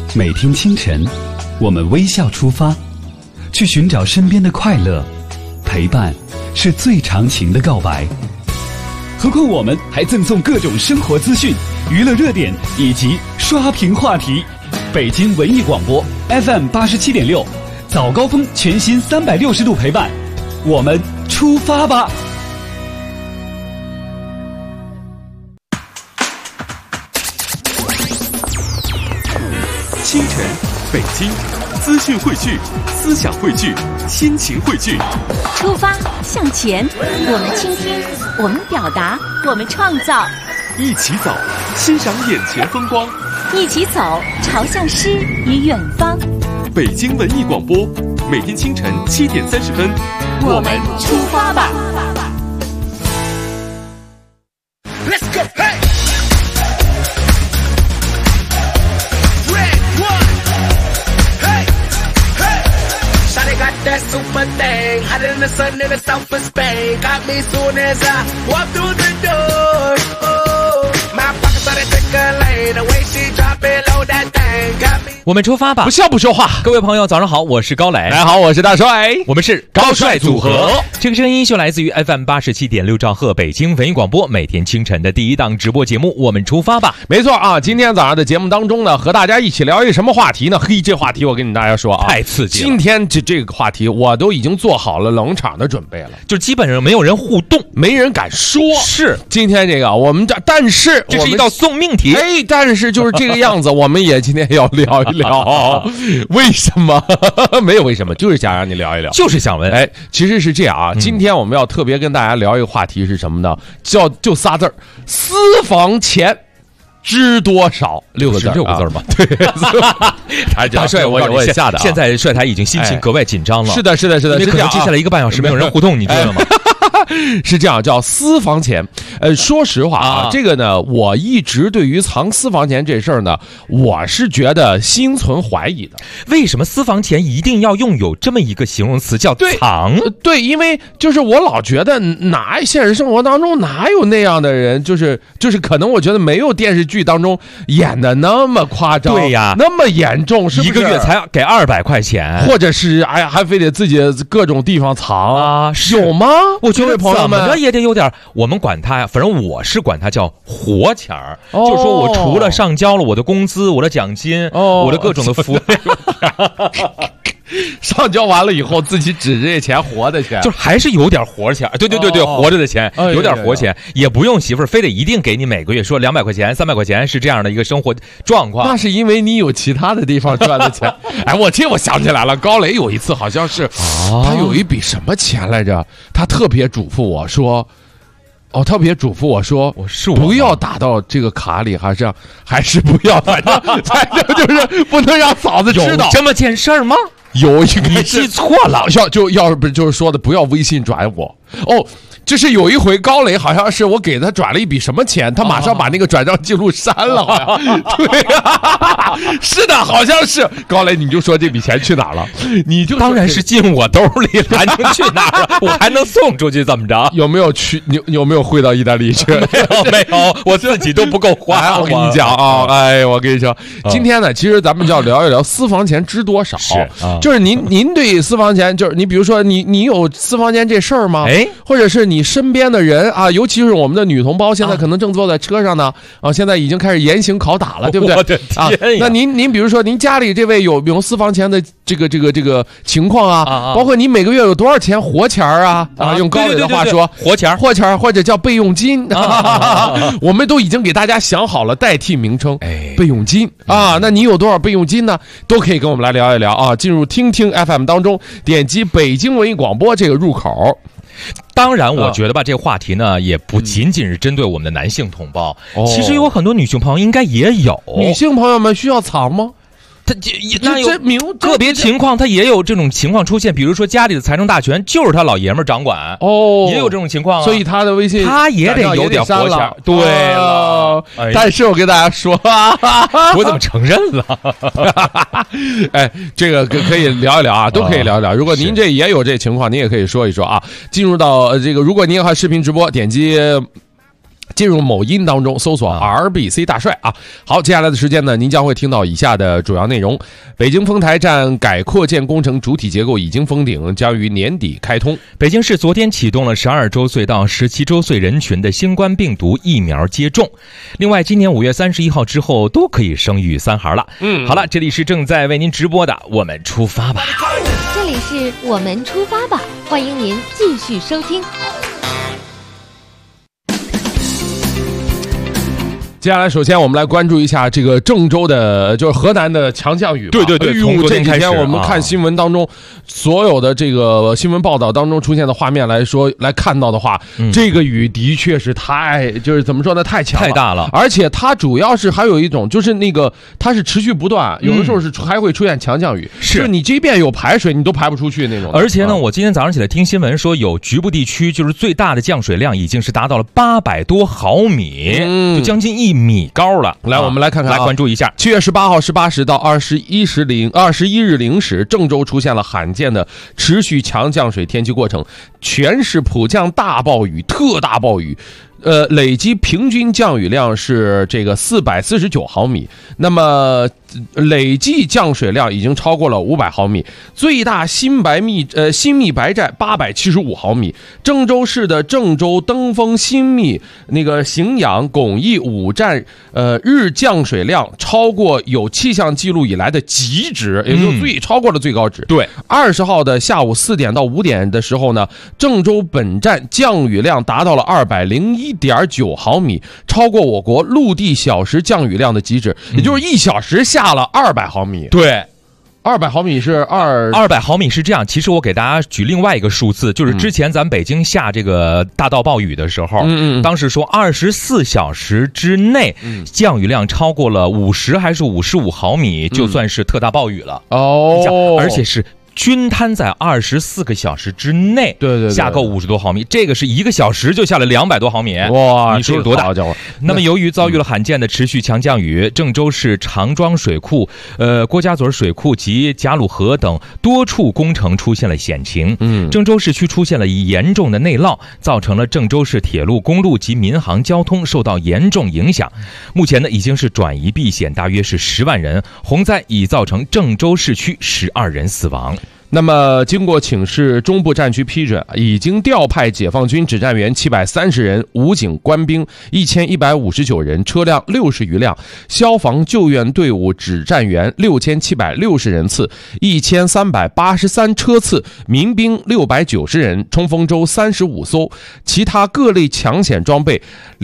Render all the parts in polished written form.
每天清晨，我们微笑出发，去寻找身边的快乐。陪伴是最长情的告白。何况我们还赠送各种生活资讯、娱乐热点以及刷屏话题。北京文艺广播 FM87.6，早高峰全新360度陪伴，我们出发吧！ 清晨，北京，资讯汇聚，思想汇聚，心情汇聚。 出发向前，我们倾听，我们表达，我们创造。 一起走，欣赏眼前风光。 一起走，朝向诗与远方。 北京文艺广播，每天清晨7点30分， 我们出发吧。 Let's go, hey! Got that super thing, hotter than the sun in the south of Spain. Got me soon as I walk through the door. Oh, my pockets started tickling, the way she drop it low that thing. Got me. 我们出发吧！ 不笑不说话。 各位朋友，早上好，我是高磊。 大家好，我是大帅。 我们是高帅组合。这个声音就来自于 FM87.6兆赫北京文艺广播，每天清晨的第一档直播节目。我们出发吧！ 没错啊，今天早上的节目当中呢，和大家一起聊一个什么话题呢？嘿，这话题我跟大家说啊， 太刺激了。 今天这个话题我都已经做好了冷场的准备了， 就基本上没有人互动， 没人敢说。 是今天这个我们但是这是一道送命题。 哎，但是就是这个样子，我们也今天要聊一聊。为什么？没有为什么，就是想让你聊一聊， 就是想问。 哎，其实是这样啊，今天我们要特别跟大家聊一个话题是什么呢？就仨字儿：私房钱知多少？6个字 ，6个字嘛。 对，大帅，我也吓的。 现在帅台已经心情格外紧张了。 是的，是的，是的， 因为可能接下来1个半小时没有人互动，你知道吗？ 是这样，叫私房钱。说实话啊，这个呢，我一直对于藏私房钱这事儿呢，我是觉得心存怀疑的。 为什么私房钱一定要用有这么一个形容词叫藏？ 对，因为就是我老觉得现实生活当中哪有那样的人，就是可能我觉得没有电视剧当中演的那么夸张，对呀，那么严重，是不是？ 一个月才给200块钱， 或者是哎呀，还非得自己各种地方藏啊？ 有吗？ 我觉得怎么着也得有点，我们管它，反正我是管它叫活钱儿，就说我除了上交了我的工资、我的奖金、我的各种的福利， 上交完了以后，自己指着这钱活的钱， 就还是有点活钱。对，活着的钱，有点活钱，也不用媳妇儿非得一定给你每个月说200块钱、300块钱是这样的一个生活状况。 那是因为你有其他的地方赚的钱。哎，我想起来了，高磊有一次好像是他有一笔什么钱来着，他特别嘱咐我说。不要打到这个卡里，还是不要，反正就是不能让嫂子知道。 有这么件事儿吗？ 有一个你记错了， 要不就是说的不要微信转我哦。就是有一回高磊好像是我给他转了一笔什么钱，他马上把那个转账记录删了，好像对啊，是的，好像是高磊，你就说这笔钱去哪了？你就当然是进我兜里了，还能去哪儿？我还能送出去怎么着？ 有没有去？你有没有汇到意大利去？ 没有，我自己都不够花。 我跟你讲啊，哎，我跟你说，今天呢，其实咱们就要聊一聊私房钱知多少。就是您对私房钱，就是你比如说你有私房钱这事儿吗？哎，或者是你身边的人啊，尤其是我们的女同胞，现在可能正坐在车上呢，现在已经开始严刑拷打了，对不对？ 我的天呀！ 那您比如说，您家里这位有没有私房钱的这个情况啊？包括你每个月有多少钱活钱啊？用高磊的话说， 活钱或者叫备用金，我们都已经给大家想好了代替名称，备用金啊。那你有多少备用金呢？都可以跟我们来聊一聊啊。进入听听 FM 当中，点击北京文艺广播这个入口。 当然，我觉得吧，这个话题呢，也不仅仅是针对我们的男性同胞，其实有很多女性朋友应该也有。 女性朋友们需要藏吗？ 那有个别情况，他也有这种情况出现，比如说家里的财政大权就是他老爷们掌管，也有这种情况啊。 所以他的微信他也得有点活钱。对了， 但是我跟大家说， 我怎么承认了？ 哎，这个可以聊一聊啊，都可以聊一聊。如果您这也有这情况，您也可以说一说啊。进入到这个，如果您要看视频直播，点击进入某音当中搜索 RBC 大帅啊。好，接下来的时间呢，您将会听到以下的主要内容：北京丰台站改扩建工程主体结构已经封顶，将于年底开通。 北京市昨天启动了12周岁到17周岁人群的新冠病毒疫苗接种。另外，今年5月31号之后都可以生育三孩了。好了，这里是正在为您直播的《我们出发吧》， 这里是我们出发吧，欢迎您继续收听。 接下来，首先我们来关注一下这个郑州的，就是河南的强降雨。 对，从昨天开始， 这几天我们看新闻当中，所有的这个新闻报道当中出现的画面来说，来看到的话，这个雨的确是就是怎么说呢，太强了， 太大了。 而且它主要是还有一种，就是那个它是持续不断，有的时候是还会出现强降雨，就是你即便有排水，你都排不出去那种。 而且呢，我今天早上起来听新闻说，有局部地区就是最大的降水量已经是达到了800多毫米，就将近1米高了。 来，我们来看看， 来关注一下。 7月18号18时到21日0时，郑州出现了罕见的持续强降水天气过程，全市普降大暴雨、特大暴雨。累计平均降雨量是这个449毫米，那么累计降水量已经超过了500毫米，最大新密白寨875毫米，郑州市的郑州、登封、新密、那个荥阳、巩义5站日降水量超过有气象记录以来的极值，也就是超过了最高值。 对 ，20号的下午4点到5点的时候呢，郑州本站降雨量达到了201.9毫米，超过我国陆地小时降雨量的极值，也就是1小时下了200毫米。 对 ，200毫米是 200毫米是这样。其实我给大家举另外一个数字，就是之前咱北京下这个大到暴雨的时候，当时说24小时之内降雨量超过了50还是55毫米，就算是特大暴雨了。而且是均摊在24个小时之内， 对， 下够50多毫米，这个是1个小时就下了200多毫米， 哇， 你说有多大？那么由于遭遇了罕见的持续强降雨，郑州市长庄水库、郭家嘴水库及贾鲁河等多处工程出现了险情。郑州市区出现了严重的内涝，造成了郑州市铁路、公路及民航交通受到严重影响。目前呢，已经是转移避险，大约是10万人。洪灾已造成郑州市区12人死亡。 那么经过请示中部战区批准，已经调派解放军指战员730人、武警官兵1159人、车辆60余辆，消防救援队伍指战员6760人次、1383车次，民兵690人，冲锋舟35艘，其他各类抢险装备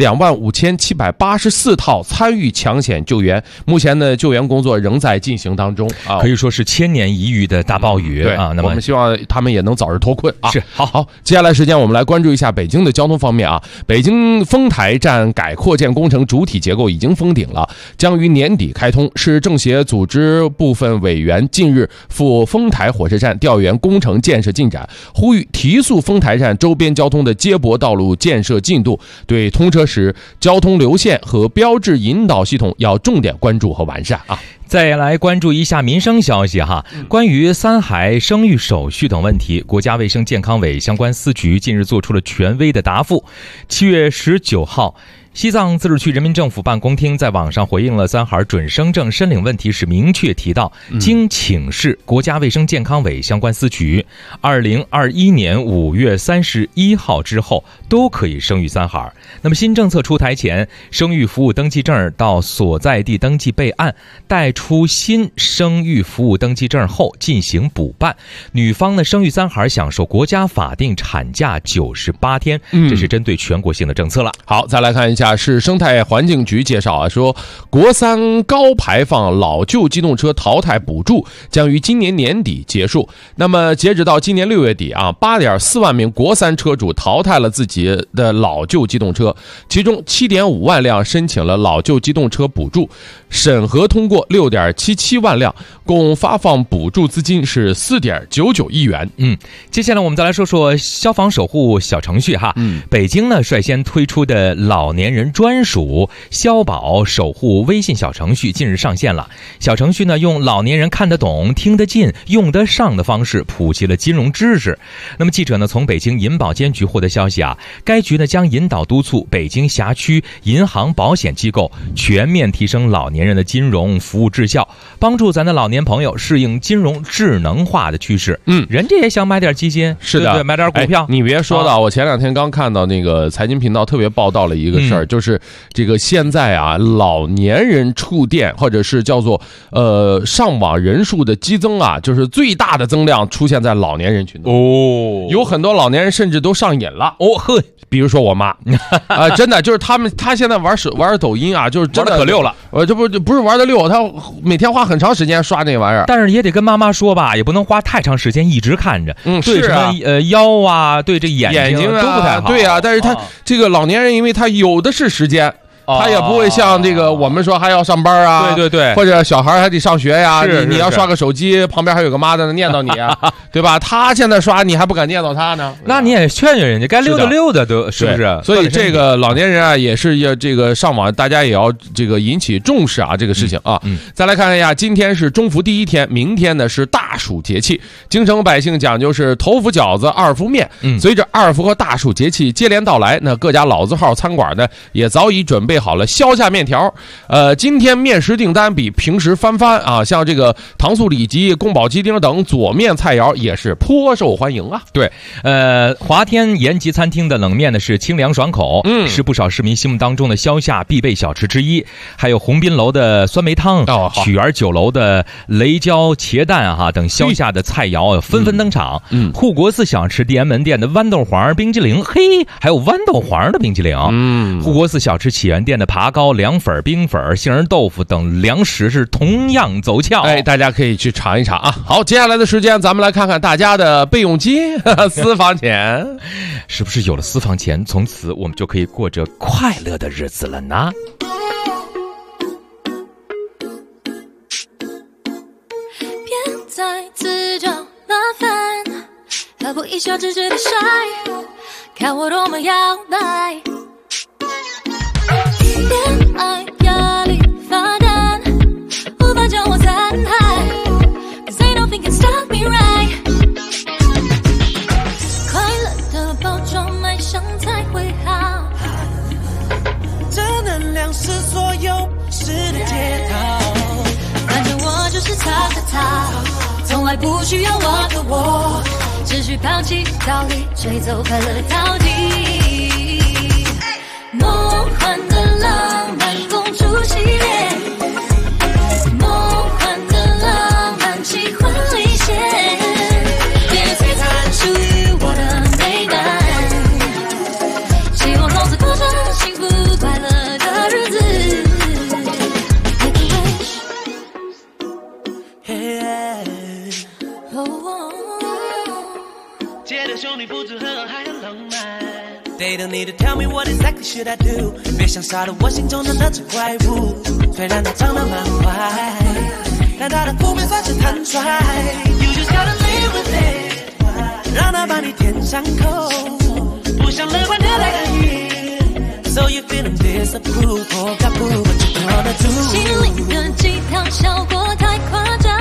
25784套参与抢险救援。目前呢，救援工作仍在进行当中啊， 可以说是千年一遇的大暴雨。 对啊，那么我们希望他们也能早日脱困啊。 是，好， 接下来时间我们来关注一下北京的交通方面啊。北京丰台站改扩建工程主体结构已经封顶了，将于年底开通。市政协组织部分委员近日赴丰台火车站调研工程建设进展，呼吁提速丰台站周边交通的接驳道路建设进度，对通车时交通流线和标志引导系统要重点关注和完善啊。 再来关注一下民生消息哈，关于三孩生育手续等问题，国家卫生健康委相关司局近日做出了权威的答复。7月19号，西藏自治区人民政府办公厅在网上回应了三孩准生证申领问题时，明确提到，经请示国家卫生健康委相关司局，2021年5月31号之后都可以生育三孩。那么新政策出台前，生育服务登记证到所在地登记备案，待出新生育服务登记证后进行补办。女方呢，生育三孩享受国家法定产假98天，这是针对全国性的政策了。 好，再来看一下，市生态环境局介绍啊，说国三高排放老旧机动车淘汰补助将于今年年底结束。那么截止到今年6月底啊，8.4万名国三车主淘汰了自己的老旧机动车，其中7.5万辆申请了老旧机动车补助，审核通过6.77万辆，共发放补助资金是4.99亿元。 接下来我们再来说说消防守护小程序哈。北京呢率先推出的老年人专属消保守护微信小程序近日上线了。小程序呢，用老年人看得懂、听得进、用得上的方式普及了金融知识。那么记者呢，从北京银保监局获得消息啊，该局呢将引导督促北京辖区银行保险机构全面提升老年人的金融服务质效，帮助咱的老年朋友适应金融智能化的趋势。人家也想买点基金， 是的， 对，买点股票。 你别说到，我前2天刚看到那个财经频道特别报道了一个事儿，就是这个现在啊，老年人触电或者是叫做上网人数的激增啊，就是最大的增量出现在老年人群中。有很多老年人甚至都上瘾了。比如说我妈真的就是他现在玩抖音啊，就是真的玩的可溜了。 这不是玩的溜，他每天花很长时间刷那玩意儿。 但是也得跟妈妈说吧，也不能花太长时间一直看着。对是啊， 什么腰啊，对这眼睛啊都不太好。 对啊，但是他这个老年人，因为他有的是时间。他也不会像这个我们说还要上班啊， 对， 或者小孩还得上学呀，你要刷个手机，旁边还有个妈在那念叨你啊，对吧？他现在刷，你还不敢念叨他呢？ 那你也劝劝人家，该溜达溜达的，是不是？ 所以这个老年人啊，也是要这个上网，大家也要这个引起重视啊，这个事情啊。再来看一下，今天是中伏第1天，明天呢是大暑节气，京城百姓讲究是头伏饺子，二伏面。随着二伏和大暑节气接连到来，那各家老字号餐馆呢也早已准备好了销价面条。今天面食订单比平时翻啊，像这个糖醋里脊、宫保鸡丁等佐面菜肴也是颇受欢迎啊。 对，华天延吉餐厅的冷面呢是清凉爽口，是不少市民心目当中的消夏必备小吃之一。还有鸿宾楼的酸梅汤，曲园酒楼的雷椒茄蛋等消夏的菜肴纷纷登场。护国寺小吃地安门店的豌豆黄冰激凌，还有豌豆黄的冰激凌。护国寺小吃起源店的爬糕、凉粉、冰粉、杏仁豆腐等粮食是同样走俏。 大家可以去尝一尝啊。好，接下来的时间咱们来看看大家的备用金私房钱， 是不是有了私房钱，从此我们就可以过着快乐的日子了呢？ 别再自找麻烦，何不一笑置之的帅，看我多么摇摆。恋爱压力发弹，无法将我残害 ，Cause ain't nothing can stop me right。快乐的包装卖相才会好，正能量是所有事的解套。反正我就是草的草，从来不需要我的我，只需抛弃道理，追走快乐的逃离。梦幻的浪漫公主系列，梦幻的浪漫奇幻历险，别摧残属于我的美满，希望从此过上幸福快乐的日子。Make a wish， 街头兄弟不止和还很浪漫。They don't need to tell me what exactly should I do， 别想杀了我心中的那只怪物，虽然它长得蛮坏，但它的负面算是坦率。You just gotta live with it， 让它把你填上口，不想乐观的来看你 So you feeling disapprove or got prove what you gonna do， 心灵的鸡汤效果太夸张，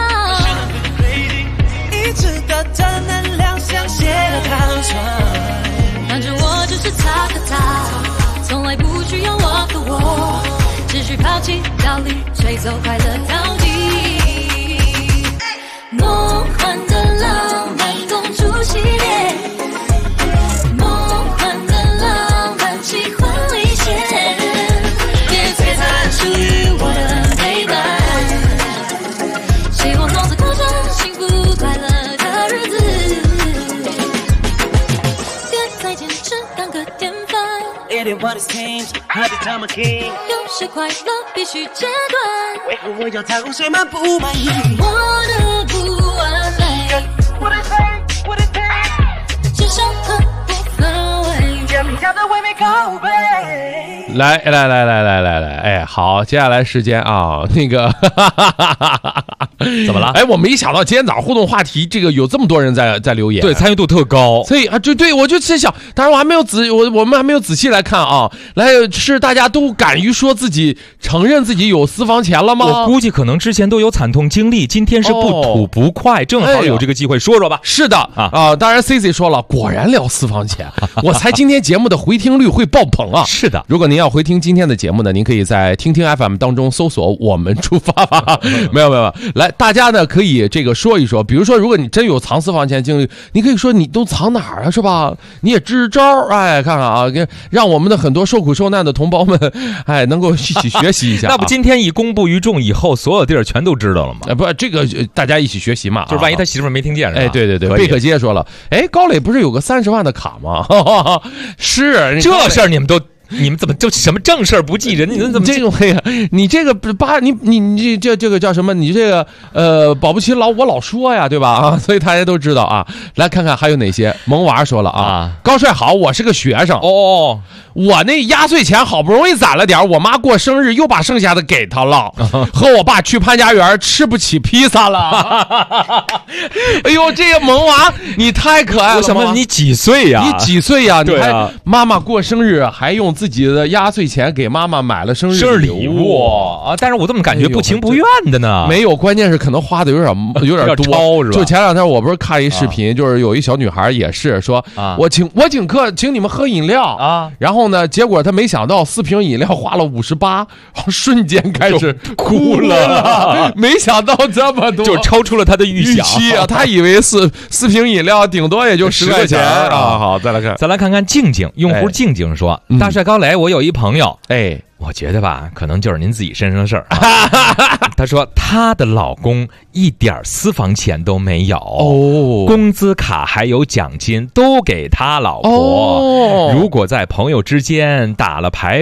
一直的正能量像泄了糖霜。反正我就是草的草，从来不需要我的我，只需抛弃道理，吹走快乐逃离。梦幻的浪漫公主系列，梦幻的浪漫奇幻历险，别摧残属于我的美满，希望从此过上幸福快乐的日子。What is change? 何必这么 king？ 有些快乐必须截断，为何我要彩虹水满不满意？我的不完美，我的罪，我的罪，至少很不分为甜蜜下的唯美口碑。 来，哎，好，接下来时间啊，那个怎么了？ 哎，我没想到今天早上互动话题这个有这么多人在留言， 对，参与度特高。 所以啊，对，我就在想，当然我们还没有仔细来看啊，是大家都敢于说自己承认自己有私房钱了吗？ 我估计可能之前都有惨痛经历，今天是不吐不快，正好有这个机会说说吧。 是的啊，当然 CC 说了，果然聊私房钱，我猜今天节目的回听率会爆棚啊！ 是的， 如果您要回听今天的节目呢，您可以在听听 FM 当中搜索我们出发吧。没有，来，大家呢可以这个说一说，比如说如果你真有藏私房钱经历，你可以说你都藏哪儿啊，是吧？你也支招，看看啊，让我们的很多受苦受难的同胞们，能够一起学习一下。 那不今天一公布于众以后，所有地儿全都知道了吗？ 不，这个大家一起学习嘛， 就是万一他媳妇没听见是吧？ 对，贝可街说了，高磊不是有个30万的卡吗？是这事儿你们怎么就什么正事儿不记人？你怎么这种你这个你这个叫什么？你这个保不齐我老说呀，对吧？啊，所以大家都知道啊。来看看还有哪些。萌娃说了啊，高帅好，我是个学生哦。我那压岁钱好不容易攒了点，我妈过生日又把剩下的给她了，和我爸去潘家园吃不起披萨了。哎呦，这个萌娃你太可爱了！ 我想问你几岁呀？ 你几岁呀？你还妈妈过生日还用自己的压岁钱给妈妈买了生日礼物啊！但是我怎么感觉不情不愿的呢？ 没有，关键是可能花的有点多，是吧？ 就前2天我不是看一视频，就是有一小女孩也是说，我请客，请你们喝饮料啊，然后呢，结果她没想到4瓶饮料花了58，瞬间开始哭了，没想到这么多， 就超出了她的预期啊！她以为4瓶饮料顶多也就10块钱啊。好，再来看看静静，用户静静说，大帅高磊，我有一朋友，我觉得吧，可能就是您自己身上的事儿。她说她的老公一点私房钱都没有，工资卡还有奖金都给他老婆。如果在朋友之间打了牌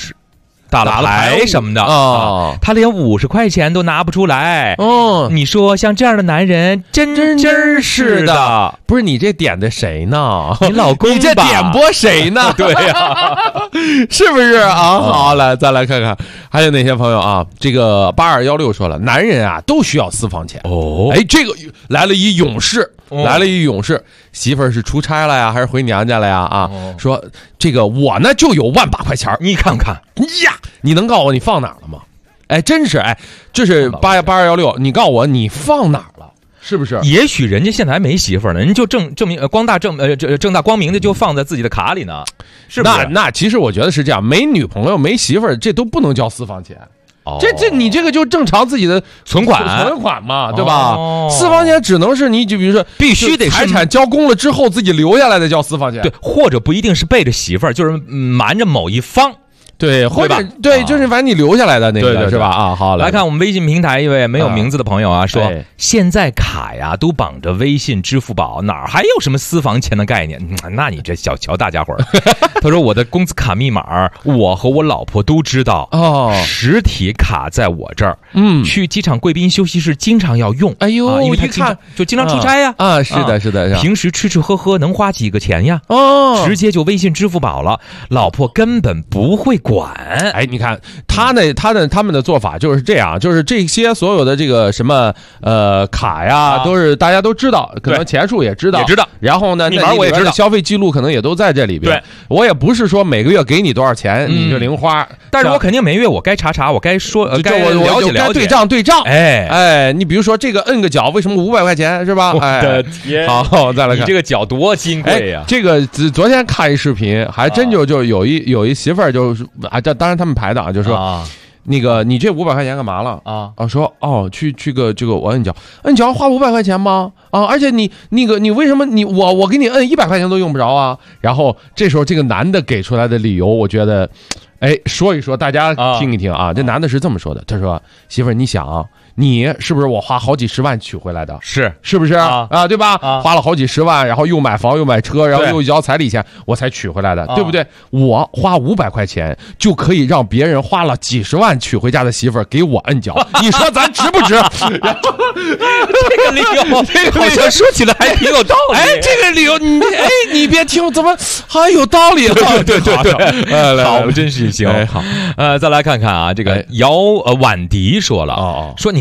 什么的他连50块钱都拿不出来。你说像这样的男人真是的。 不是你这点的谁呢？ 你老公吧？ 你这点拨谁呢？ 对呀， 是不是啊？好，来再来看看还有哪些朋友啊？这个8216说了，男人啊都需要私房钱这个来了一勇士，媳妇儿是出差了呀，还是回娘家了呀？啊，说这个我呢就有18000块钱， 你看看呀，你能告诉我你放哪儿了吗？真是这是8216，你告诉我你放哪儿了？是不是？ 也许人家现在还没媳妇儿呢，人就证明正大光明的就放在自己的卡里呢，是不是？ 那其实我觉得是这样，没女朋友没媳妇儿，这都不能叫私房钱。你这个就正常自己的存款嘛，对吧？私房钱只能是你就比如说必须得财产交公了之后自己留下来的叫私房钱， 对，或者不一定是背着媳妇儿，就是瞒着某一方。 对，或者对，就是反正你留下来的那个，是吧？啊，好， 来看我们微信平台一位没有名字的朋友啊，说现在卡呀都绑着微信、支付宝，哪儿还有什么私房钱的概念？那你这小瞧大家伙儿。他说我的工资卡密码，我和我老婆都知道实体卡在我这儿。去机场贵宾休息室经常要用。哎呦，因为他经常出差呀。 是的， 平时吃喝喝能花几个钱呀？直接就微信、支付宝了，老婆根本不会管。 你看他们的做法就是这样，就是这些所有的这个什么卡呀，都是大家都知道，可能钱数也知道，然后呢， 密码我也知道， 消费记录可能也都在这里边。对，我也不是说每个月给你多少钱你就零花， 但是我肯定每月我该查，我该说，该了解对账。你比如说这个摁个脚，为什么500块钱是吧？ 我的天！ 好，再来看你这个脚多金贵呀！ 这个昨天看一视频，还真就有一媳妇儿就是当然他们排的啊，就说那个你这500块钱干嘛了说去个这个我摁脚花500块钱吗？而且你为什么我给你摁100块钱都用不着啊？然后这时候这个男的给出来的理由，我觉得说一说大家听一听啊。这男的是这么说的，他说媳妇儿你想你是不是我花好几十万娶回来的？是不是对吧？花了好几十万，然后又买房又买车，然后又交彩礼钱，我才娶回来的，对不对？我花500块钱就可以让别人花了几十万娶回家的媳妇儿给我摁脚，你说咱值不值？然后这个理由好像说起来还挺有道理。 这个理由你别听，怎么还有道理了？ 对，好，我们真是行。好，再来看看啊，这个姚婉迪说了说你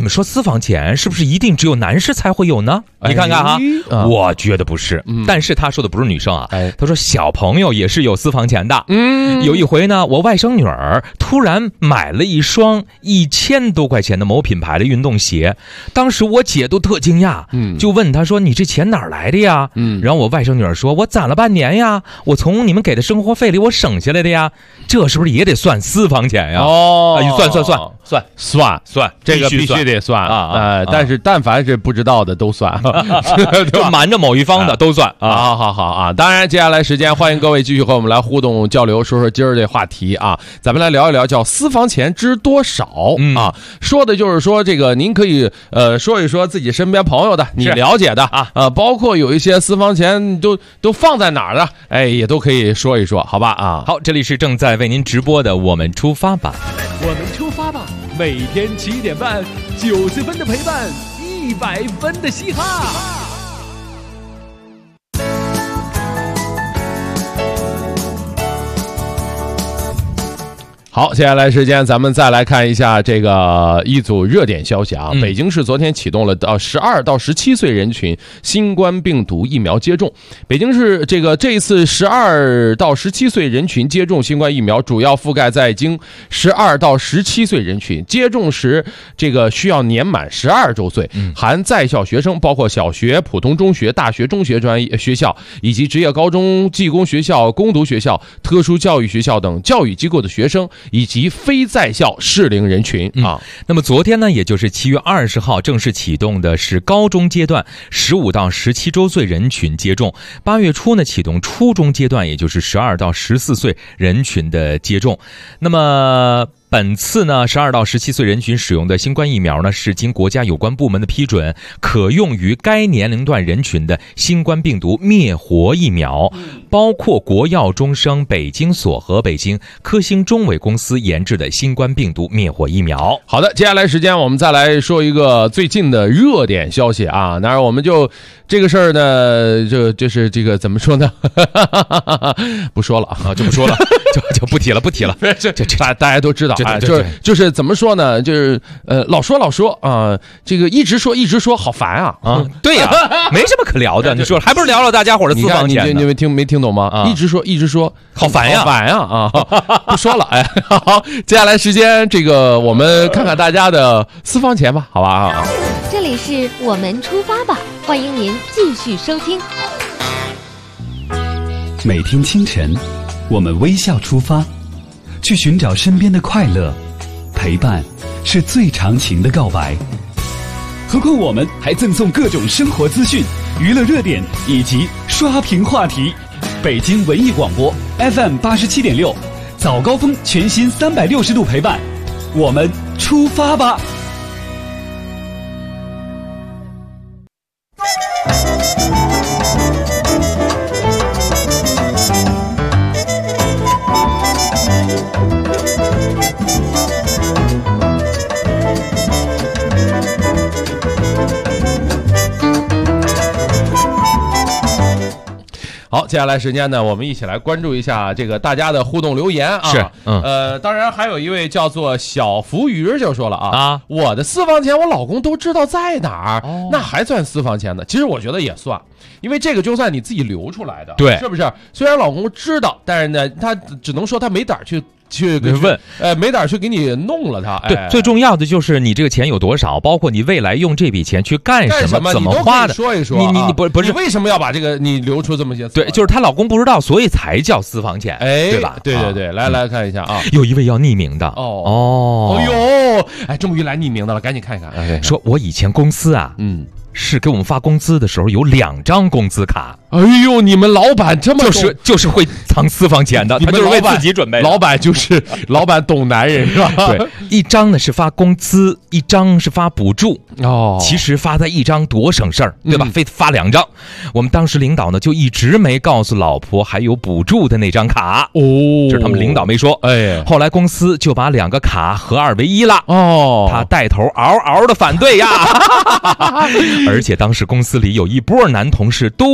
你们说私房钱是不是一定只有男士才会有呢？你看看哈，我觉得不是。但是他说的不是女生啊，他说小朋友也是有私房钱的。有一回呢，我外甥女儿突然买了一双1000多块钱的某品牌的运动鞋，当时我姐都特惊讶，就问她说：“你这钱哪儿来的呀？”然后我外甥女儿说：“我攒了半年呀，我从你们给的生活费里我省下来的呀，这是不是也得算私房钱呀？”算， 这个必须得算啊！但是但凡是不知道的都算， 就瞒着某一方的都算啊！好啊！当然，接下来时间欢迎各位继续和我们来互动交流，说说今儿这话题啊，咱们来聊一聊叫私房钱知多少啊？说的就是说这个，您可以说一说自己身边朋友的，你了解的啊，包括有一些私房钱都放在哪儿的，哎，也都可以说一说，好吧啊？ 好，这里是正在为您直播的《我们出发吧》， 我们出发吧。每天7点半，90分的陪伴，100分的嘻哈。 好，接下来时间咱们再来看一下这个一组热点消息啊。北京市昨天启动了12到17岁人群新冠病毒疫苗接种。北京市这一次12到17岁人群接种新冠疫苗，主要覆盖在京12到17岁人群，接种时这个需要年满12周岁，含在校学生，包括小学、普通中学、大学、中学专业学校以及职业高中、技工学校、攻读学校、特殊教育学校等教育机构的学生，以及非在校适龄人群啊。 那么昨天呢，也就是7月20号正式启动的是高中阶段15到17周岁人群接种，8月初呢启动初中阶段，也就是12到14岁人群的接种。那么本次呢，12到17岁人群使用的新冠疫苗呢，是经国家有关部门的批准，可用于该年龄段人群的新冠病毒灭活疫苗，包括国药中生北京所和北京科兴中伟公司研制的新冠病毒灭活疫苗。 好的，接下来时间我们再来说一个最近的热点消息啊。当然，我们就这个事儿呢，就是这个怎么说呢？不说了啊， 就不说了，就不提了。 这大家都知道。就是怎么说呢？就是老说啊，这个一直说好烦啊！ 对呀，没什么可聊的。你说还不是聊聊大家伙的私房钱？ 你们没听懂吗？一直说好烦呀啊！不说了，哎，好，接下来时间这个我们看看大家的私房钱吧，好吧啊！ 这里是我们出发吧，欢迎您继续收听。 每天清晨，我们微笑出发。去寻找身边的快乐，陪伴是最长情的告白。何况我们还赠送各种生活资讯、娱乐热点以及刷屏话题。北京文艺广播 FM 87.6，早高峰全新360度陪伴，我们出发吧。 好，接下来时间呢，我们一起来关注一下这个大家的互动留言啊。 是， 当然还有一位叫做小福鱼就说了啊，我的私房钱我老公都知道在哪儿，那还算私房钱呢？其实我觉得也算，因为这个就算你自己留出来的， 对， 是不是？虽然老公知道，但是呢，他只能说他没胆去问， 没胆去给你弄了他。 对，最重要的就是你这个钱有多少，包括你未来用这笔钱去干什么，怎么花的， 说一说。 你不是你为什么要把这个你留出这么些？ 对，就是她老公不知道，所以才叫私房钱，对吧？ 对，来看一下啊， 有一位要匿名的哎呦，终于来匿名的了，赶紧看一看。 说我以前公司啊，是给我们发工资的时候有2张工资卡。 哎呦，你们老板这么就是会藏私房钱的，他就是为自己准备的。 老板就是老板懂男人是吧？ 对，一张呢是发工资，一张是发补助。其实发在一张多省事儿，对吧？非发2张。我们当时领导呢就一直没告诉老婆还有补助的那张卡。这是他们领导没说。后来公司就把2个卡合2为1了。他带头嗷嗷的反对呀。而且当时公司里有一波男同事都在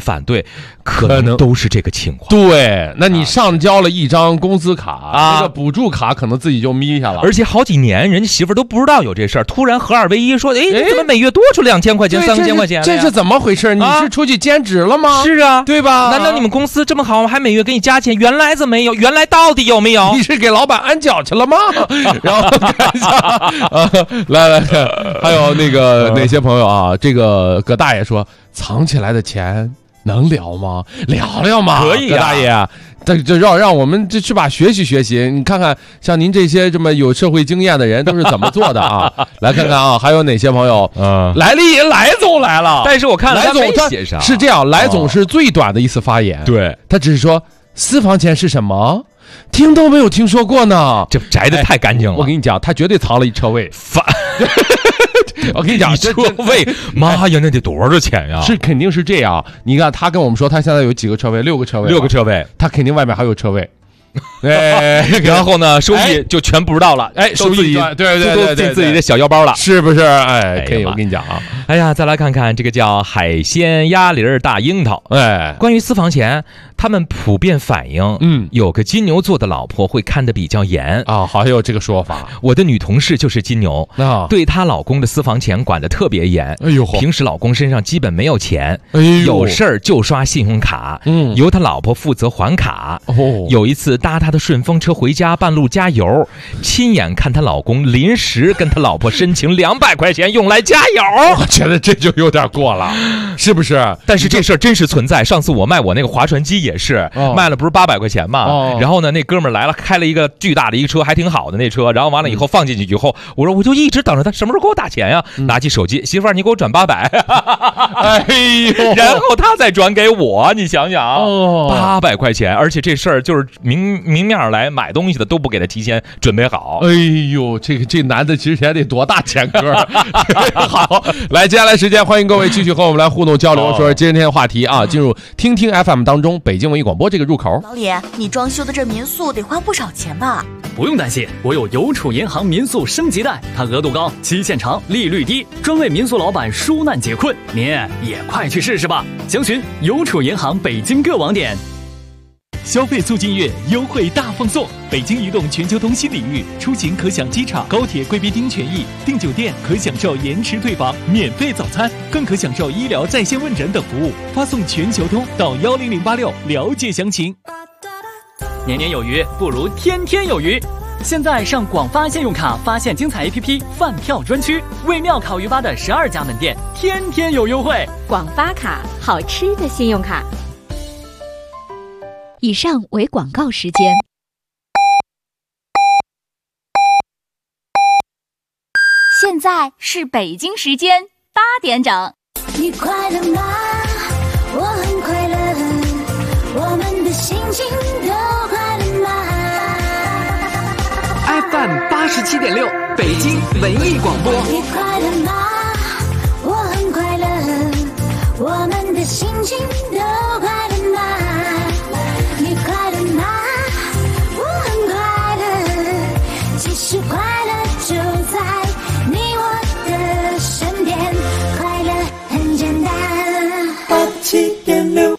反对，可能都是这个情况。 对，那你上交了一张工资卡，那个补助卡可能自己就眯下了， 而且好几年人家媳妇儿都不知道有这事儿，突然合二为一说，哎，你怎么每月多出2000块钱、3000块钱？ 这是怎么回事？你是出去兼职了吗？ 是啊， 对吧？ 难道你们公司这么好，还每月给你加钱？原来怎么没有？原来到底有没有？ 你是给老板安脚去了吗？然后看一下，来，还有那个哪些朋友啊？这个葛大爷说，藏起来的钱能聊吗？聊嘛， 可以啊， 葛大爷。这让我们这去吧学习，你看看像您这些这么有社会经验的人都是怎么做的啊？来看看啊，还有哪些朋友？来总来了， 但是我看了来总他写上是这样，来总是最短的一次发言， 对他只是说私房钱是什么？听都没有听说过呢， 这摘的太干净了。 我跟你讲，他绝对藏了一车位。我跟你讲， 车位，妈呀，那得多少钱呀？ 是肯定是这样。你看他跟我们说，他现在有几个车位？6个车位。 6个车位， 他肯定外面还有车位。 然后呢，收益就全不知道了。 收益对， 都进自己的小腰包了， 是不是？可以，我跟你讲啊。 哎呀，再来看看这个叫海鲜鸭梨大樱桃。关于私房钱，他们普遍反映，有个金牛座的老婆会看得比较严啊，好像有这个说法。 我的女同事就是金牛啊，对她老公的私房钱管得特别严。 哎呦， 平时老公身上基本没有钱，有事儿就刷信用卡，由他老婆负责还卡。有一次搭他的顺风车回家，半路加油，亲眼看她老公临时跟他老婆申请200块钱用来加油。 我觉得这就有点过了，是不是？ 但是这事儿真实存在。上次我卖我那个划船机也是，卖了不是800块钱嘛？然后呢，那哥们儿来了，开了一个巨大的一个车，还挺好的那车。然后完了以后放进去以后，我说我就一直等着他什么时候给我打钱呀？拿起手机，媳妇儿你给我转800， 哎呦， 然后他再转给我，你想想，800块钱，而且这事儿就是明面来买东西的都不给他提前准备好。 哎呦，这男的之前得多大前科？好，来，接下来时间欢迎各位继续和我们来互动交流，说今天的话题啊，进入听听 FM 当中，北京文艺广播这个入口。 老李，你装修的这民宿得花不少钱吧？ 不用担心，我有邮储银行民宿升级贷，它额度高，期限长，利率低，专为民宿老板纾难解困，您也快去试试吧！详询邮储银行北京各网点。 消费促进月优惠大放送，北京移动全球通新领域，出行可享机场、高铁贵宾厅权益，订酒店可享受延迟退房、免费早餐，更可享受医疗在线问诊等服务。发送全球通到10086了解详情。 年年有余，不如天天有余。现在上广发信用卡发现精彩 APP 饭票专区，为妙烤鱼吧的12家门店天天有优惠。 广发卡，好吃的信用卡。以上为广告时间。 现在是北京时间8点整。 你快乐吗？我很快乐，我们的心情都快乐吗 ？FM 87.6，北京文艺广播。 你快乐吗？我很快乐，我们的心情都快乐吗？你快乐吗？我很快乐，其实快乐就在你我的身边，快乐很简单。87.6。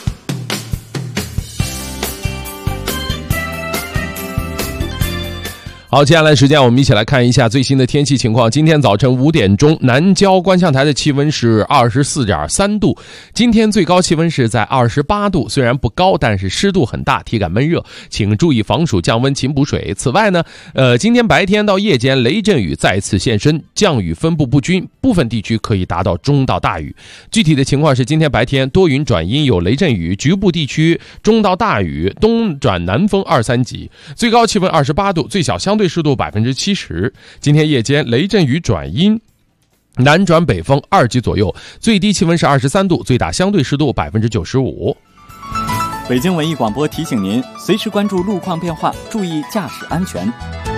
好，接下来时间我们一起来看一下最新的天气情况。今天早晨5点钟，南郊观象台的气温是24.3度，今天最高气温是在28度，虽然不高，但是湿度很大，体感闷热，请注意防暑降温勤补水。此外呢，今天白天到夜间雷阵雨再次现身，降雨分布不均，部分地区可以达到中到大雨。具体的情况是，今天白天多云转阴有雷阵雨，局部地区中到大雨，东转南风2、3级，最高气温28度，最小相对湿度70%。今天夜间雷阵雨转阴，南转北风2级左右，最低气温是23度，最大相对湿度95%。 北京文艺广播提醒您，随时关注路况变化，注意驾驶安全。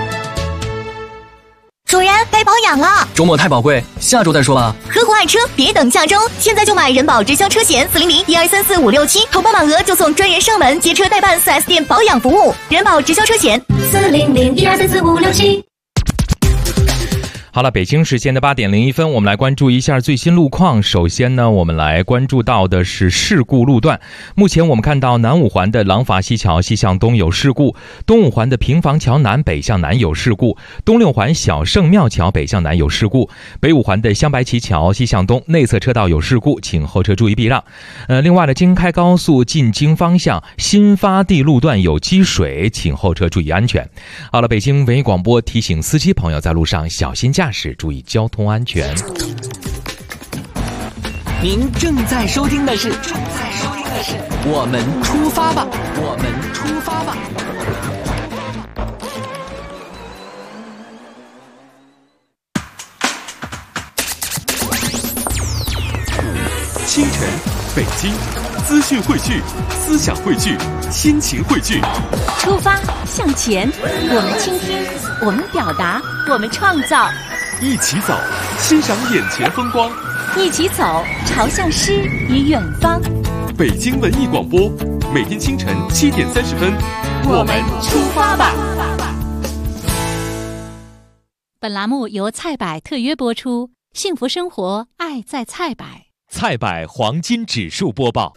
主人，该保养了。 周末太宝贵，下周再说吧。 合伙爱车，别等下周，现在就买人保直销车险400-1234-567，投保满额就送专人上门接车代办 4S 店保养服务。人保直销车险400-1234-567。 好了，北京时间的8点01分，我们来关注一下最新路况。首先呢，我们来关注到的是事故路段。目前我们看到南五环的廊坊西桥西向东有事故，东五环的平房桥南北向南有事故，东六环小圣庙桥北向南有事故，北五环的香白旗桥西向东内侧车道有事故，请后车注意避让。另外呢，京开高速进京方向新发地路段有积水，请后车注意安全。好了，北京文艺广播提醒司机朋友在路上小心驾驶，注意交通安全。 您正在收听的是我们出发吧，我们出发吧。 清晨，北京，资讯汇聚，思想汇聚，心情汇聚。 出发向前，我们倾听，我们表达，我们创造。 一起走，欣赏眼前风光。 一起走，朝向诗与远方。 北京文艺广播，每天清晨7点30分， 我们出发吧。 本栏目由菜百特约播出，幸福生活，爱在菜百。 菜百黄金指数播报。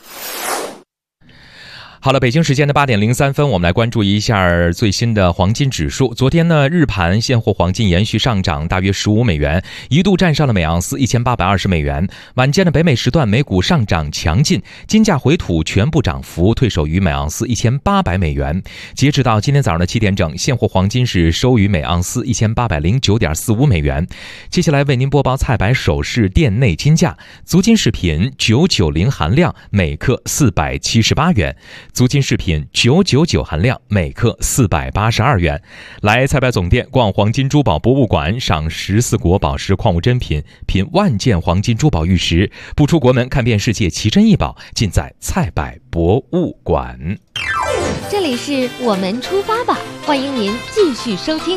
好了，北京时间的8点03分，我们来关注一下最新的黄金指数。昨天呢，日盘现货黄金延续上涨，大约15美元，一度站上了每盎司1820美元。晚间的北美时段，美股上涨强劲，金价回吐全部涨幅，退守于每盎司1800美元。截止到今天早上的7点整，现货黄金是收于每盎司1809.45美元。接下来为您播报菜百首饰店内金价：足金饰品990含量每克478元。足金饰品999含量，每克482元。来菜百总店逛黄金珠宝博物馆，赏14国宝石矿物珍品，品万件黄金珠宝玉石，不出国门看遍世界奇珍异宝，尽在菜百博物馆。 这里是我们出发吧，欢迎您继续收听。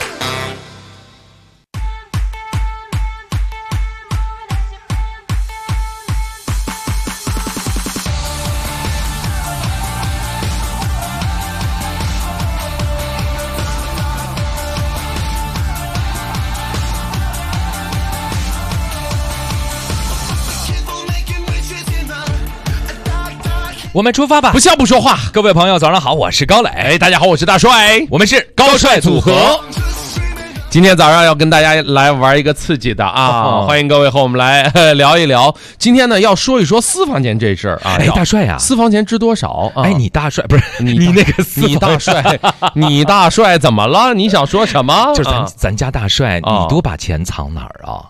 我们出发吧， 不笑不说话。 各位朋友早上好，我是高磊。 大家好，我是大帅， 我们是高帅组合。 今天早上要跟大家来玩一个刺激的啊，欢迎各位和我们来聊一聊。今天呢要说一说私房钱这事儿啊。 大帅啊， 私房钱值多少啊？ 你大帅不是你那个你大帅，你大帅怎么了？你想说什么？ 就是咱家大帅，你都把钱藏哪儿啊？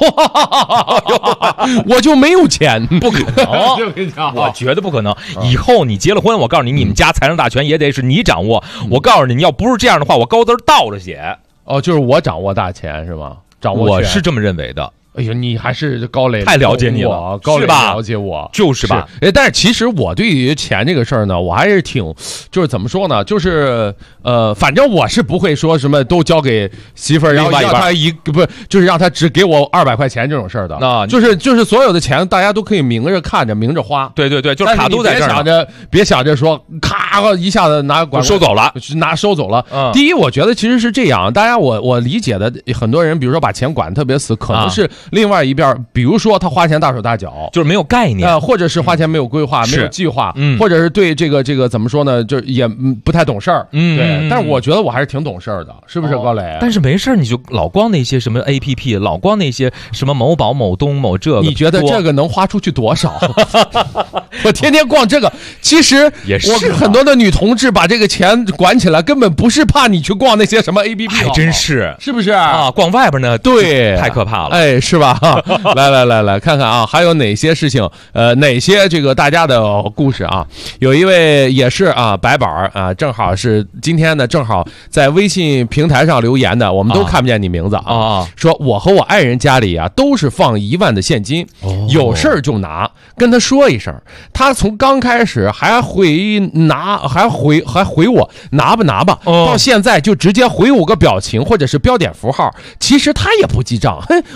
我就没有钱， 不可能我觉得不可能。以后你结了婚，我告诉你，你们家财政大权也得是你掌握。我告诉你，你要不是这样的话，我高字倒着写。 就是我掌握大钱是吗？掌握权， 我是这么认为的。 哎呦，你还是高磊太了解你了， 高磊了解我， 就是吧？ 但是其实我对于钱这个事儿呢，我还是就是怎么说呢？就是反正我是不会说什么都交给媳妇儿，然后让他就是让他只给我200块钱这种事儿的。就是所有的钱大家都可以明着看着，明着花。 对，就是卡都在这儿。别想着说咔一下子拿管收走了， 收走了。第一，我觉得其实是这样，大家我理解的很多人，比如说把钱管得特别死，可能是。另外一边，比如说他花钱大手大脚， 就是没有概念， 或者是花钱没有规划、没有计划，或者是对这个怎么说呢，就也不太懂事儿。对，但是我觉得我还是挺懂事儿的，是不是高磊？ 但是没事，你就老逛那些什么 APP， 老逛那些什么某宝、某东、某这个， 你觉得这个能花出去多少？我天天逛这个，其实也是我很多的女同志把这个钱管起来，根本不是怕你去逛那些什么 APP， 还真是， 是不是啊？逛外边呢， 对， 太可怕了， 哎，是吧？来看看啊，还有哪些事情？哪些这个大家的故事啊？有一位也是啊，白宝啊，正好是今天呢，正好在微信平台上留言的，我们都看不见你名字啊。说我和我爱人家里啊，都是放1万的现金，有事儿就拿，跟他说一声，他从刚开始还回我拿吧，到现在就直接回我个表情或者是标点符号，其实他也不记账。我老婆大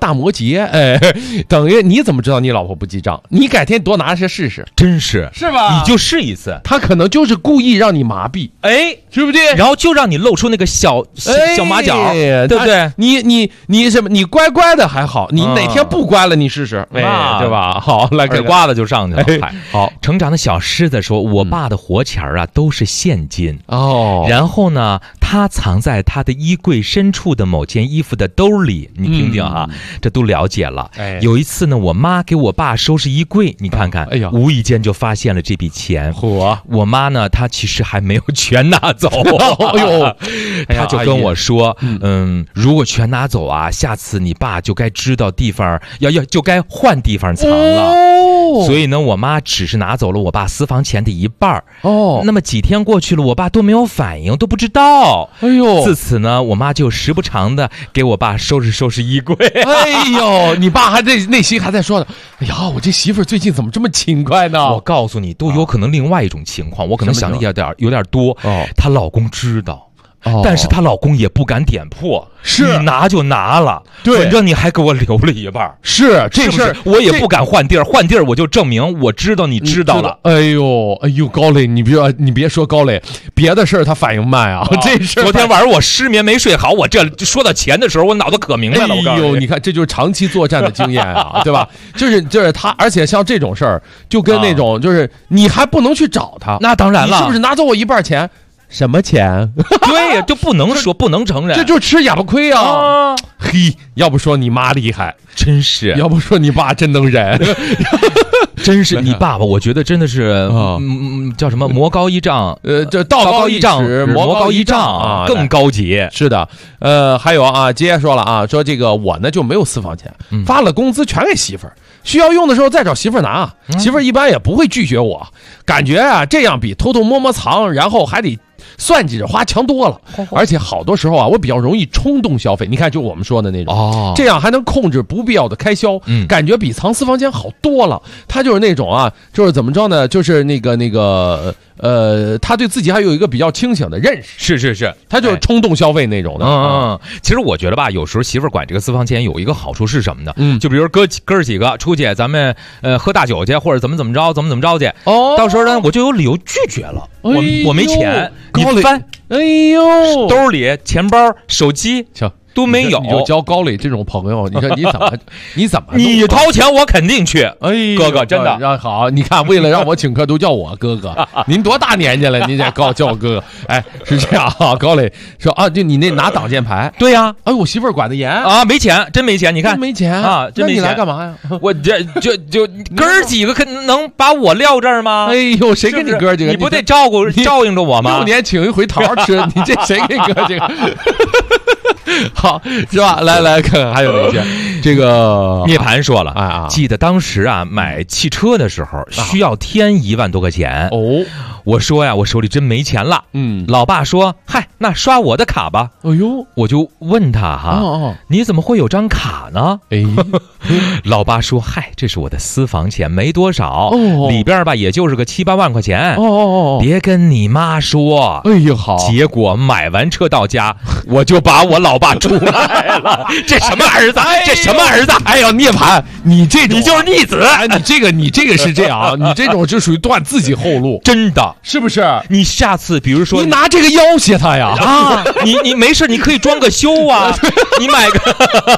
大摩羯，等于你怎么知道你老婆不记账？你改天多拿些试试， 真是吧？ 你就试一次， 他可能就是故意让你麻痹，是不是？ 然后就让你露出那个小马脚，对不对？ 你什么？你乖乖的还好，你哪天不乖了，你试试，对吧？好，来耳刮子就上去了。 好， 成长的小狮子说：“我爸的活钱啊都是现金哦，然后呢，他藏在他的衣柜深处的某件衣服的兜里。你听听啊，这都了解了。有一次呢，我妈给我爸收拾衣柜，你看看，无意间就发现了这笔钱。我妈呢，她其实还没有全拿走。她就跟我说，如果全拿走啊，下次你爸就该知道地方就该换地方藏了。所以呢，我妈只是拿走了我爸私房钱的一半。那么几天过去了，我爸都没有反应，都不知道。自此呢，我妈就时不常的给我爸收拾衣柜。 你爸还内心还在说呢，哎呀，我这媳妇儿最近怎么这么勤快呢？ 我告诉你，都有可能另外一种情况，我可能想的有点多。她老公知道。但是她老公也不敢点破，你拿就拿了，反正你还给我留了一半， 这事儿我也不敢换地儿我就证明我知道你知道了。 哎呦，高磊，你别说高磊，别的事儿他反应慢啊，这事儿昨天晚上我失眠没睡好，我这说到钱的时候，我脑子可明白了。 你看这就是长期作战的经验啊，对吧？就是他，而且像这种事儿，就跟那种就是你还不能去找他， 那当然了， 你是不是拿走我一半钱？什么钱？ 对呀，就不能说，不能承认， 这就吃哑巴亏啊！要不说你妈厉害， 真是； 要不说你爸真能忍， 真是你爸爸，我觉得真的是，叫什么魔高一丈， 这道高一尺， 魔高一丈啊，更高级。 是的，还有啊，接着说了啊，说这个我呢就没有私房钱，发了工资全给媳妇儿，需要用的时候再找媳妇儿拿，媳妇儿一般也不会拒绝我，感觉啊这样比偷偷摸摸藏，然后还得算计着花强多了，而且好多时候啊，我比较容易冲动消费。你看，就我们说的那种，这样还能控制不必要的开销，感觉比藏私房钱好多了。他就是那种啊，就是怎么着呢？就是那个。他对自己还有一个比较清醒的认识， 是， 他就是冲动消费那种的。 其实我觉得吧，有时候媳妇儿管这个私房钱有一个好处是什么呢？就比如哥儿几个出去，咱们喝大酒去，或者怎么着去。到时候呢，我就有理由拒绝了。我没钱，你翻，兜里、钱包、手机。都没有， 你就交高磊这种朋友，你说你怎么你掏钱我肯定去。哥哥真的好，你看为了让我请客都叫我哥哥，您多大年纪了？您得叫我哥哥。是这样啊。高磊说啊，就你那拿挡箭牌， 对呀， 我媳妇儿管得严啊，没钱，真没钱，你看没钱啊，真没钱， 那你来干嘛呀？ 我这就哥儿几个能把我撂这儿吗？ 谁跟你哥几个？ 你不得照应着我吗？ 6年请一回桃吃，你这谁给哥这个？好，是吧？来看看还有哪些。这个涅槃说了记得当时啊买汽车的时候需要添1万多块钱我说呀，我手里真没钱了。老爸说，嗨，那刷我的卡吧。我就问他你怎么会有张卡呢？老爸说，嗨，这是我的私房钱，没多少，里边吧也就是个7、8万块钱。别跟你妈说。 好。 结果买完车到家，我就把我老爸出来了。这什么儿子？这什么儿子？ 涅槃，你这种你就是逆子。 你这个是这样，你这种就属于断自己后路， 真的是不是？ 你下次比如说你拿这个要挟他呀你没事，你可以装个修啊，你买个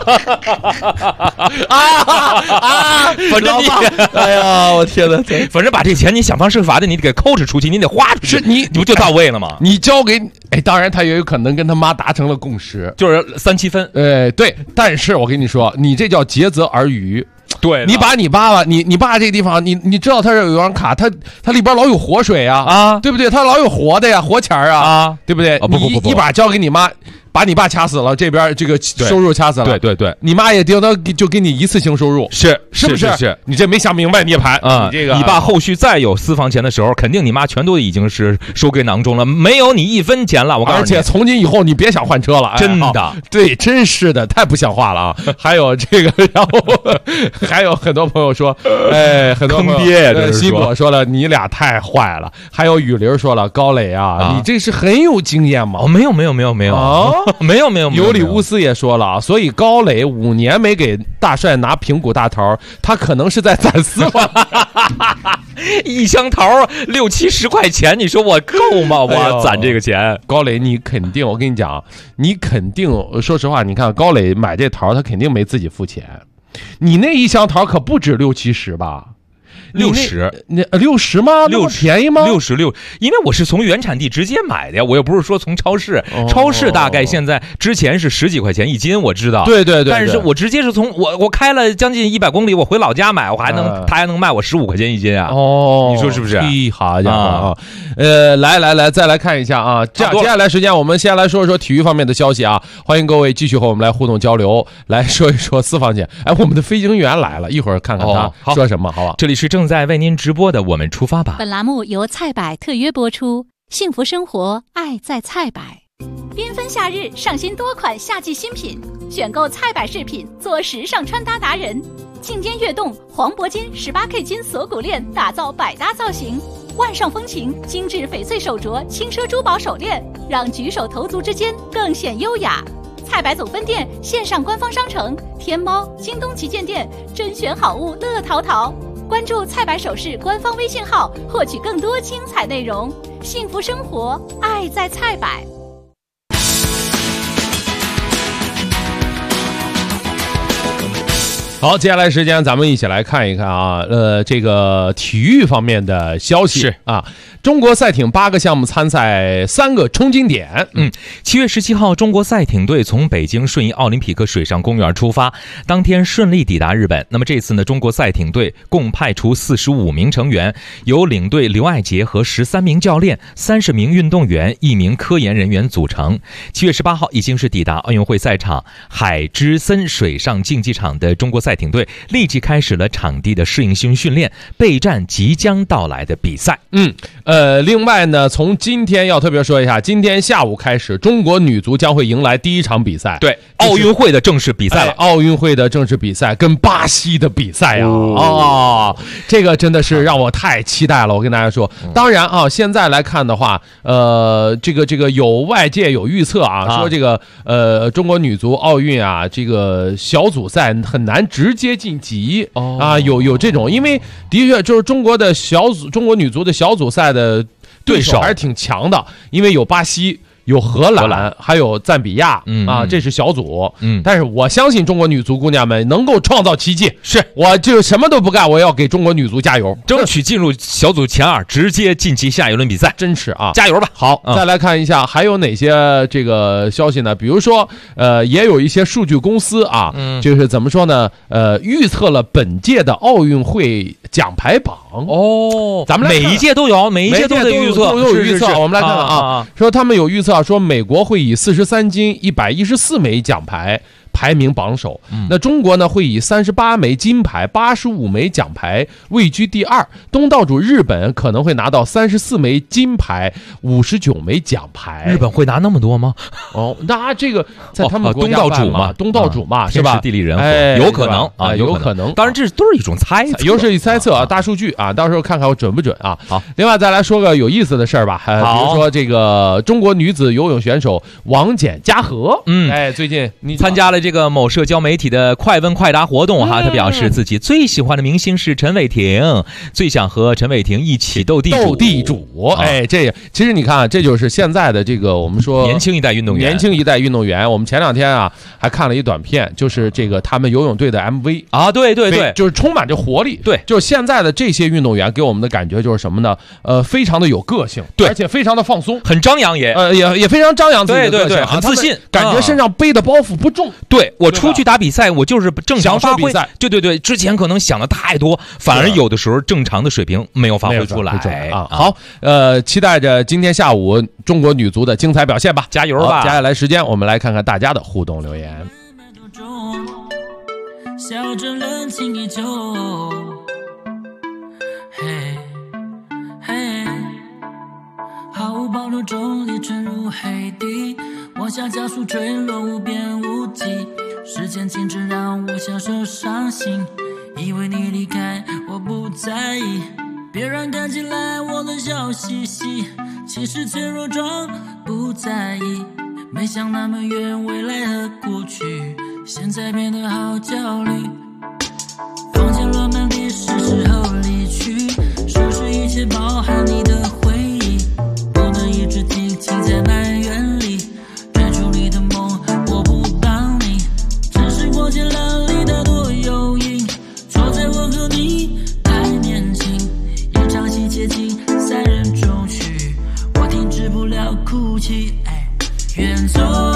反正我天哪！ 反正把这钱你想方设法的，你得给抠哧出去，你得花出去，你不就到位了吗？ 你交给当然他也有可能跟他妈达成了共识， 就是3、7分。 对，但是我跟你说，你这叫竭泽而渔。 对， 你把你爸爸，你爸这个地方，你知道他有一张卡，他里边老有活水啊，对不对？他老有活的呀，活钱啊，对不对？ 不， 一把交给你妈。把你爸掐死了，这边这个收入掐死了， 对， 你妈也顶多就给你一次性收入， 是不是？你这没想明白涅槃啊！ 你这个， 你爸后续再有私房钱的时候，肯定你妈全都已经是收归囊中了，没有你1分钱了。我告诉你， 而且从今以后你别想换车了， 真的， 对，真是的，太不像话了啊！还有这个，然后还有很多朋友说，很多坑爹， 西果说了，你俩太坏了。还有雨林说了，高磊啊，你这是很有经验吗？ 没有， 没有，有理乌斯也说了啊，所以高磊5年没给大帅拿平谷大桃，他可能是在攒私房一箱桃60-70块钱，你说我够吗？我攒这个钱。 高磊，你肯定，我跟你讲，你肯定，说实话，你看高磊买这桃，他肯定没自己付钱。你那一箱桃可不止60-70吧 ？60， 那60吗？那么便宜吗 ？66，因为我是从原产地直接买的呀，我又不是说从超市。超市大概现在之前是10几块钱一斤，我知道。 对， 但是我直接是从我开了将近100公里，我回老家买，他还能卖我15块钱一斤啊？你说是不是？ 好家伙啊！来，再来看一下啊，这样接下来时间我们先来说说体育方面的消息啊，欢迎各位继续和我们来互动交流，来说一说私房钱。哎，我们的飞行员来了，一会儿看看他说什么，好吧？ 这里是正在为您直播的我们出发吧。 本栏目由菜百特约播出，幸福生活，爱在菜百。 缤纷夏日，上新多款夏季新品，选购菜百饰品，做时尚穿搭达人。庆天悦动黄铂金18K 金锁骨链，打造百搭造型。万上风情精致翡翠手镯，轻奢珠宝手链，让举手投足之间更显优雅。菜百总分店线上官方商城，天猫、京东旗舰店，甄选好物乐淘淘。关注菜百首饰官方微信号，获取更多精彩内容。幸福生活，爱在菜百。 好，接下来时间咱们一起来看一看啊，这个体育方面的消息是啊，中国赛艇8个项目参赛，3个冲金点。 7月17号，中国赛艇队从北京顺义奥林匹克水上公园出发，当天顺利抵达日本。那么这次呢，中国赛艇队共派出45名成员，由领队刘爱杰和13名教练、30名运动员、1名科研人员组成。7月18号，已经是抵达奥运会赛场海之森水上竞技场的中国赛艇队立即开始了场地的适应性训练，备战即将到来的比赛。 另外呢，从今天要特别说一下，今天下午开始，中国女足将会迎来第一场比赛， 对，奥运会的正式比赛了。 奥运会的正式比赛跟巴西的比赛啊，这个真的是让我太期待了。我跟大家说，当然啊，现在来看的话，这个有外界有预测啊，说这个中国女足奥运啊，这个小组赛很难直接晋级啊，有这种，因为的确就是中国女足的小组赛的对手还是挺强的，因为有巴西。有荷兰，还有赞比亚啊，这是小组。但是我相信中国女足姑娘们能够创造奇迹。 是， 我就什么都不干，我要给中国女足加油， 争取进入小组前2，直接晋级下一轮比赛。 真是啊， 加油吧！ 好，再来看一下还有哪些这个消息呢？比如说，也有一些数据公司啊，就是怎么说呢？预测了本届的奥运会奖牌榜。咱们每一届都有，每一届都有预测， 都有预测。我们来看看啊，说他们有预测。说美国会以43金114枚奖牌排名榜首，那中国呢会以38枚金牌85枚奖牌位居第2，东道主日本可能会拿到34枚金牌59枚奖牌。 日本会拿那么多吗？ 那这个在他们国家东道主嘛， 是吧？ 天时地利人和，有可能啊， 有可能。 当然这都是一种猜测， 又是一猜测啊，大数据啊，到时候看看我准不准啊。好，另外再来说个有意思的事儿吧，比如说这个中国女子游泳选手王简嘉禾，最近你参加了这个某社交媒体的快问快答活动哈，他表示自己最喜欢的明星是陈伟霆，最想和陈伟霆一起斗地主。这其实你看，这就是现在的这个我们说年轻一代运动员。 我们前2天啊还看了一短片，就是这个他们游泳队的 MV 啊，对， 就是充满着活力。 对， 就是现在的这些运动员给我们的感觉就是什么呢？非常的有个性， 对， 而且非常的放松， 很张扬，也非常张扬自己的个性， 对，很自信， 感觉身上背的包袱不重。 对，我出去打比赛，我就是正常发挥。对，之前可能想的太多，反而有的时候正常的水平没有发挥出来啊。好，期待着今天下午中国女足的精彩表现吧， 加油吧！ 接下来时间我们来看看大家的互动留言。笑着冷清依旧，毫无保留中立沉入黑底，往下加速坠落无边无际，时间静止让我享受伤心，以为你离开我不在意，别人看起来我的笑嘻嘻，其实脆弱装不在意， 没想那么远，未来和过去，现在变得好焦虑。房间乱满地，是时候离去，收拾一切包含你的回忆，不能一直静静在埋怨里，追逐你的梦，我不当你，只是过尽了你的多诱引，错在我和你太年轻，一场戏接近3人中去，我停止不了哭泣，远走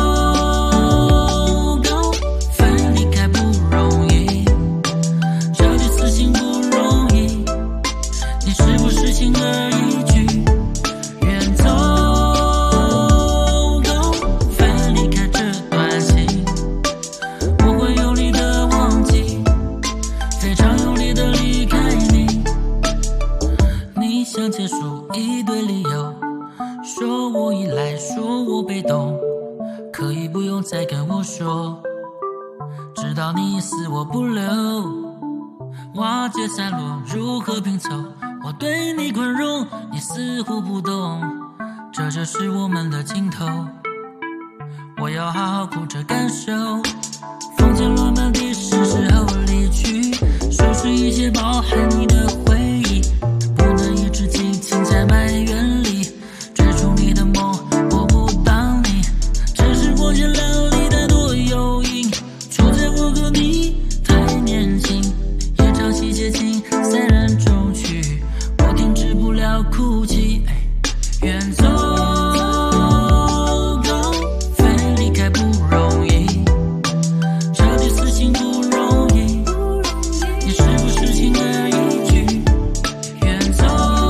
高分离开不容易，这句死心不容易，你是不是轻而易举？远走高分离开这段情，我会用力的忘记，非常用力的离开你。你想结束一堆理由，说我依赖，说我被动，可以不用再跟我说，直到你死我不留，瓦解散落如何拼凑，我对你宽容，你似乎不懂，这就是我们的尽头，我要好好哭着感受，房间乱满地，是时候离去，收拾一切包含你的回忆，不能一直静静在埋怨里，追逐你的梦，我不当你，只是过尽了你的多诱引，错在我和你太年轻，一场戏接近3人中去，我停止不了哭泣，远走高分离开不容易，这句死心不容易，你是不是轻而易举？远走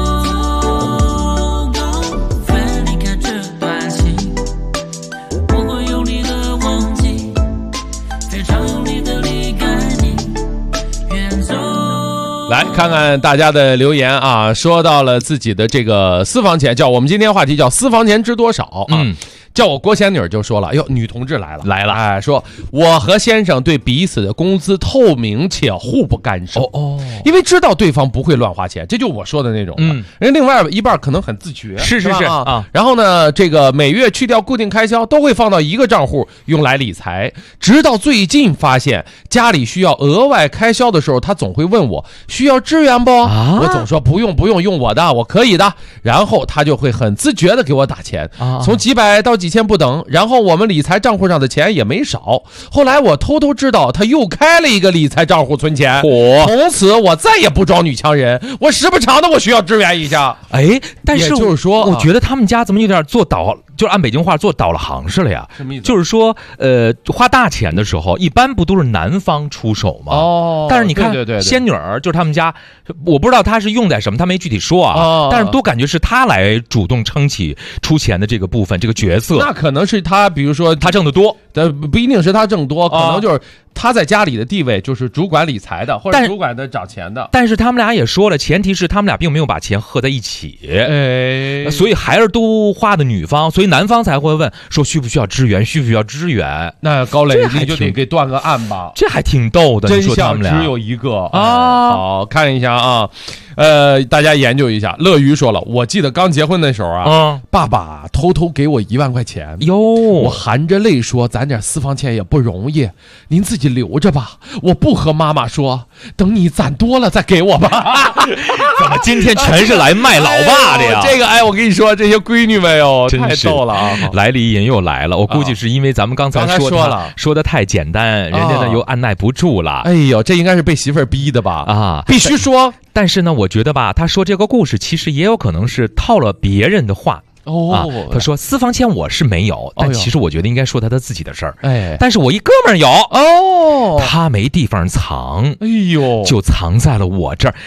高分离开这段情，我会用力的忘记，非常用力的离开你，远走。 来看看大家的留言啊，说到了自己的这个私房钱，叫我们今天话题叫私房钱知多少啊。叫我郭仙女就说了，哟，女同志来了，哎，说我和先生对彼此的工资透明且互不干涉，因为知道对方不会乱花钱，这就我说的那种人另外一半可能很自觉， 是啊。然后呢，这个每月去掉固定开销，都会放到一个账户用来理财，直到最近发现家里需要额外开销的时候，他总会问我需要支援不？我总说不用，用我的，我可以的。然后他就会很自觉的给我打钱，从几百到几千不等，然后我们理财账户上的钱也没少。后来我偷偷知道他又开了一个理财账户存钱，从此我再也不装女强人，我时不常的我需要支援一下。 但是就是说， 我觉得他们家怎么有点做倒，就是按北京话做倒了行似的呀。 什么意思？ 就是说，花大钱的时候，一般不都是男方出手吗？但是你看， 对仙女儿就是他们家，我不知道他是用在什么，他没具体说啊。但是都感觉是他来主动撑起出钱的这个部分，这个角色。 那可能是他，比如说他挣得多， 不一定是他挣多，可能就是他在家里的地位就是主管理财的，或者主管的找钱的。 但是他们俩也说了，前提是他们俩并没有把钱合在一起，所以还是都花的女方，所以男方才会问说需不需要支援，需不需要支援。 那高磊你就得给断个案吧， 这还挺逗的。 真相只有一个啊！好，看一下啊。大家研究一下。乐于说了，我记得刚结婚的时候啊，爸爸偷偷给我1万块钱哟， 我含着泪说，咱点私房钱也不容易，您自己留着吧，我不和妈妈说，等你攒多了再给我吧。 怎么今天全是来卖老爸的呀？ 这个我跟你说，这些闺女们哟，太逗了啊！ 来历人又来了，我估计是因为咱们刚才说的太简单，人家呢又按耐不住了。 哎呦，这应该是被媳妇儿逼的吧？啊，必须说。 但是呢，我觉得吧，他说这个故事其实也有可能是套了别人的话。他说私房钱我是没有，但其实我觉得应该说他自己的事儿。但是我一哥们儿有他没地方藏，就藏在了我这儿。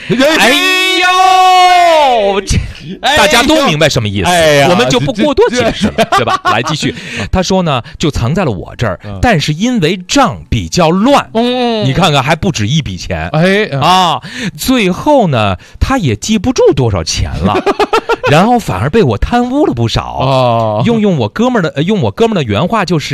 大家都明白什么意思，我们就不过多解释了，对吧？来继续，他说呢，就藏在了我这儿，但是因为账比较乱，你看看还不止一笔钱，最后呢，他也记不住多少钱了。然后反而被我贪污了不少，用我哥们儿的原话就是，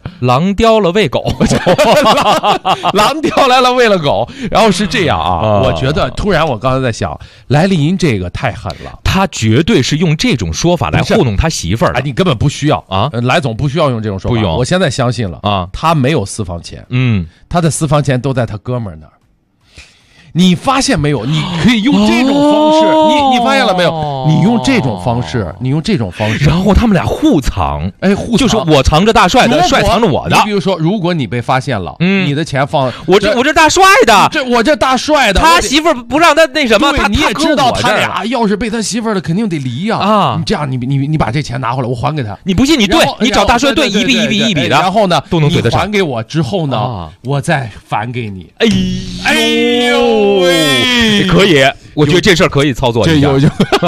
狼叼了喂狗， 狼叼来了喂了狗。然后是这样啊，我觉得突然我刚才在想，来历您这个太狠了， 他绝对是用这种说法来糊弄他媳妇儿。 你根本不需要啊，来总不需要用这种说法。 不用， 我现在相信了啊，他没有私房钱，他的私房钱都在他哥们儿那儿。你发现没有？你可以用这种方式，你发现了没有？你用这种方式， 然后他们俩互藏， 互藏就是我藏着大帅的，帅藏着我的。 你比如说，如果你被发现了，你的钱放我这大帅的， 我这大帅的， 他媳妇儿不让他那什么， 你也知道他俩要是被他媳妇儿了，肯定得离呀啊！你这样，你把这钱拿回来，我还给他。 你不信你对，你找大帅对一笔的， 然后呢都能对得上。 还给我之后呢，我再返给你。 哎呦！可以，我觉得这事儿可以操作一下。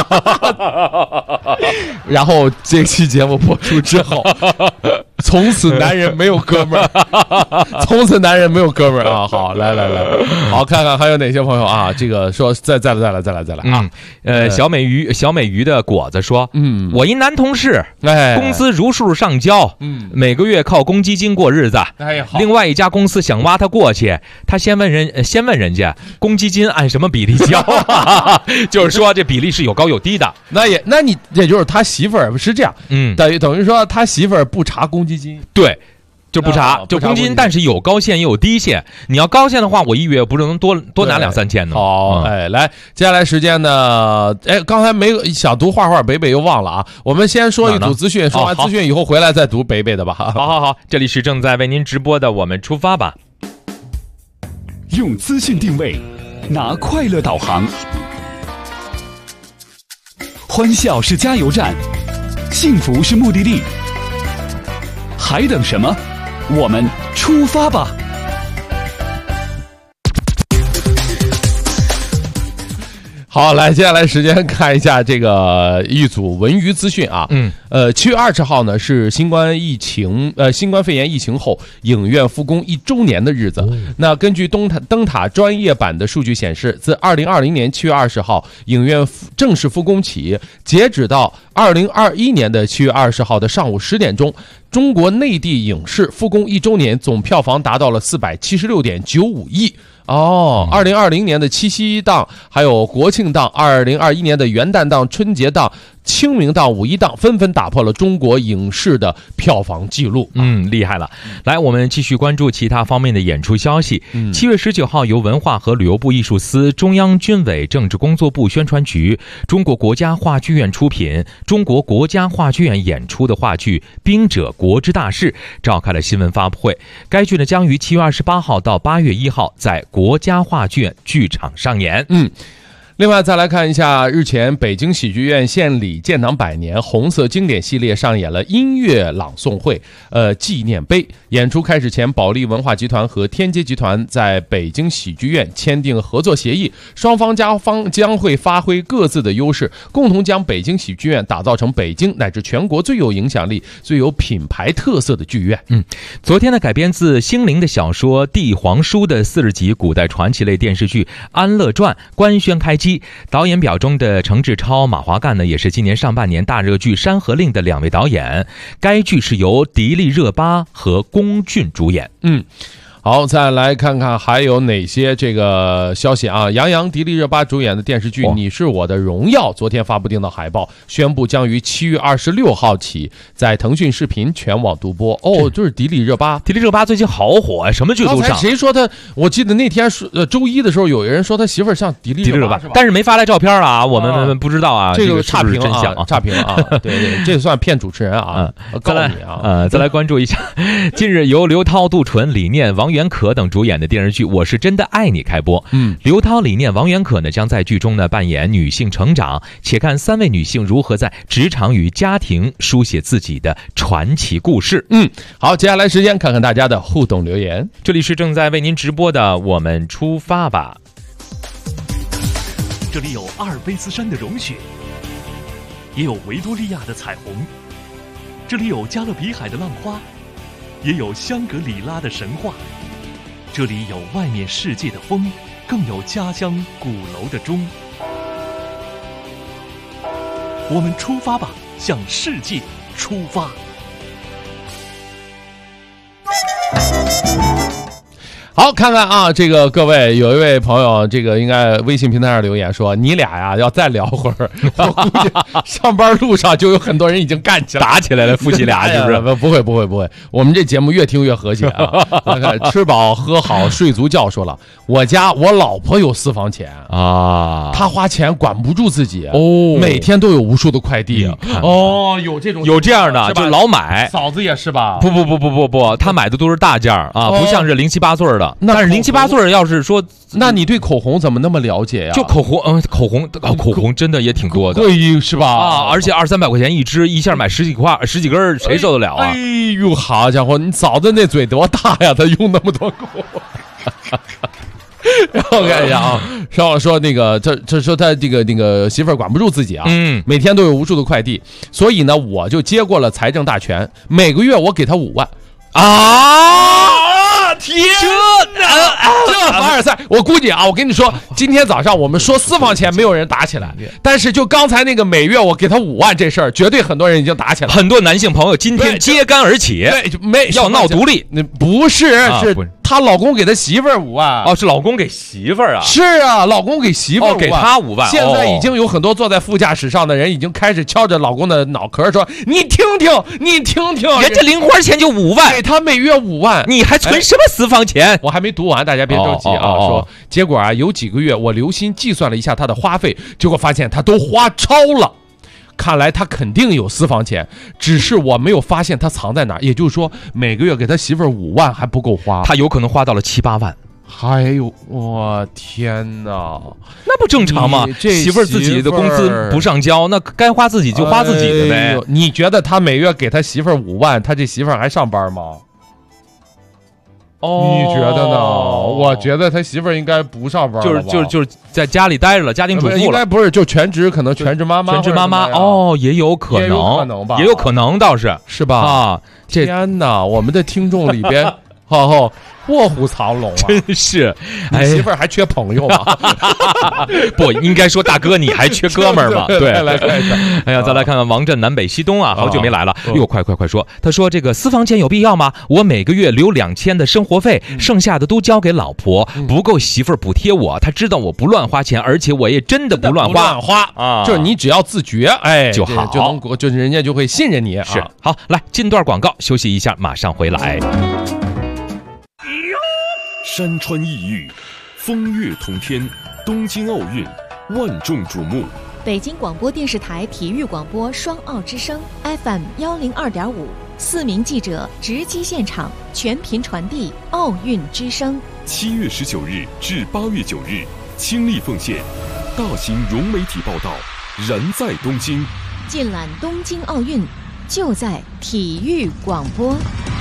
然后这期节目播出之后，从此男人没有哥们儿，从此男人没有哥们儿啊！好，来，好，看看还有哪些朋友啊？这个说再来啊！ 小美鱼的果子说，我一男同事，工资如数上交，每个月靠公积金过日子。另外一家公司想挖他过去，他先问人家公积金按什么比例交，就是说这比例是有高有低的。 那你也就是他媳妇儿是这样，等于说他媳妇儿不查公积金， 对。就不查，就公积金，但是有高线也有低线。你要高线的话，我一月不是能多拿2-3千呢？ 好，来，接下来时间呢？刚才没想读画北北又忘了啊。我们先说一组资讯，说完资讯以后回来再读北北的吧。 好，这里是正在为您直播的，我们出发吧。 用资讯定位，拿快乐导航，欢笑是加油站，幸福是目的地，还等什么？我们出发吧！ 好，来，接下来时间看一下这个一组文娱资讯啊。7月20号呢是新冠肺炎疫情后影院复工1周年的日子。那根据灯塔专业版的数据显示，自2020年7月20号影院正式复工起，截止到2021年的7月20号的上午10点钟，中国内地影视复工1周年总票房达到了476.95亿。2020年的七夕档还有国庆档，2021年的元旦档、春节档、清明档、五一档纷纷打破了中国影视的票房纪录。 厉害了。来，我们继续关注其他方面的演出消息。7月19号，由文化和旅游部艺术司、中央军委政治工作部宣传局、中国国家话剧院出品，中国国家话剧院演出的话剧《兵者，国之大事》召开了新闻发布会。该剧呢将于7月28号到8月1号在国家话剧院剧场上演。 另外再来看一下，日前北京喜剧院献礼建党100年红色经典系列上演了音乐朗诵会纪念碑。演出开始前，保利文化集团和天街集团在北京喜剧院签订合作协议，双方将会发挥各自的优势，共同将北京喜剧院打造成北京乃至全国最有影响力、最有品牌特色的剧院。 昨天呢，改编自星林的小说《帝皇书》的40集古代传奇类电视剧《安乐传》官宣开机。导演表中的程志超、马华干呢，也是今年上半年大热剧《山河令》的2位导演。该剧是由迪丽热巴和龚俊主演。 好，再来看看还有哪些这个消息啊？杨洋、迪丽热巴主演的电视剧《你是我的荣耀》昨天发布订到海报，宣布将于7月26号起在腾讯视频全网独播。就是迪丽热巴。 迪丽热巴最近好火啊，什么剧都上。 刚才谁说他？我记得那天周一的时候，有人说他媳妇儿像迪丽热巴， 但是没发来照片啊，我们不知道啊。 这个差评啊，差评啊。对，这算骗主持人啊。告诉你啊， 再来关注一下，近日由刘涛、杜淳、李念、王元可等主演的电视剧《我是真的爱你》开播。刘涛、李念、王元可呢将在剧中呢扮演女性成长，且看3位女性如何在职场与家庭书写自己的传奇故事。 好，接下来时间看看大家的互动留言。 这里是正在为您直播的我们出发吧。 这里有阿尔卑斯山的融雪，也有维多利亚的彩虹，这里有加勒比海的浪花，也有香格里拉的神话。这里有外面世界的风，更有家乡鼓楼的钟。我们出发吧，向世界出发。 好， 好，看看啊，这个各位有一位朋友，这个应该微信平台上留言说，你俩呀要再聊会儿，我估计上班路上就有很多人已经干起来打起来了，夫妻俩是不是？ 不会，我们这节目越听越和谐啊！吃饱喝好睡足觉说了，我老婆有私房钱啊， 她花钱管不住自己哦，每天都有无数的快递哦，有这样的，就老买。 嫂子也是吧？ 不，她买的都是大件啊，不像是0、7、8岁的。但是0、7、8岁要是说， 那你对口红怎么那么了解呀？ 就口红真的也挺多的， 贵是吧？ 啊，而且200-300块钱一支，一下买十几根，谁受得了啊？ 哎呦，好家伙，你嫂子那嘴多大呀？她用那么多口红。然后看一下啊，说那个这说他那个媳妇儿管不住自己啊，每天都有无数的快递，所以呢，我就接过了财政大权，每个月我给他5万啊！天这凡尔赛，我估计啊，我跟你说，今天早上我们说私房钱没有人打起来，但是就刚才那个每月我给他5万这事儿，绝对很多人已经打起来了。 很多男性朋友今天揭竿而起，要闹独立， 那不是她老公给她媳妇儿5万哦，是老公给媳妇儿啊？ 是啊，老公给媳妇儿5万， 给她5万。 现在已经有很多坐在副驾驶上的人已经开始敲着老公的脑壳说：“你听听， 人家零花钱就5万， 给他每月5万， 你还存什么私房钱？” 我还没读完，大家别着急啊。说结果啊，有几个月我留心计算了一下他的花费，结果发现他都花超了。看来他肯定有私房钱，只是我没有发现他藏在哪儿。也就是说，每个月给他媳妇儿5万还不够花， 他有可能花到了7、8万。 还有，我天哪， 那不正常吗？媳妇儿自己的工资不上交，那该花自己就花自己的呗。 你觉得他每月给他媳妇儿5万，他这媳妇儿还上班吗？哦，你觉得呢？我觉得他媳妇儿应该不上班了， 就是在家里待着了，家庭主妇了。 应该不是，就全职，可能全职妈妈。 全职妈妈哦，也有可能吧， 也有可能，倒是吧？ 啊， 天哪！我们的听众里边，卧虎藏龙啊！ 真是， 你媳妇儿还缺朋友吗？ 不应该说大哥，你还缺哥们儿吗？对， 来看一下。 哎呀，再来看看王震南北西东啊，好久没来了。哟，快说！他说这个私房钱有必要吗？我每个月留2000的生活费，剩下的都交给老婆，不够媳妇儿补贴我。他知道我不乱花钱，而且我也真的不乱花啊。就是你只要自觉，哎就好， 就是人家就会信任你。 是好，来进段广告，休息一下，马上回来。 山川异域，风月同天，东京奥运万众瞩目。 北京广播电视台体育广播双奥之声 FM 102.5，4名记者直击现场，全频传递奥运之声。 7月19日至8月9日，倾力奉献，大型融媒体报道，燃在东京。 尽览东京奥运，就在体育广播。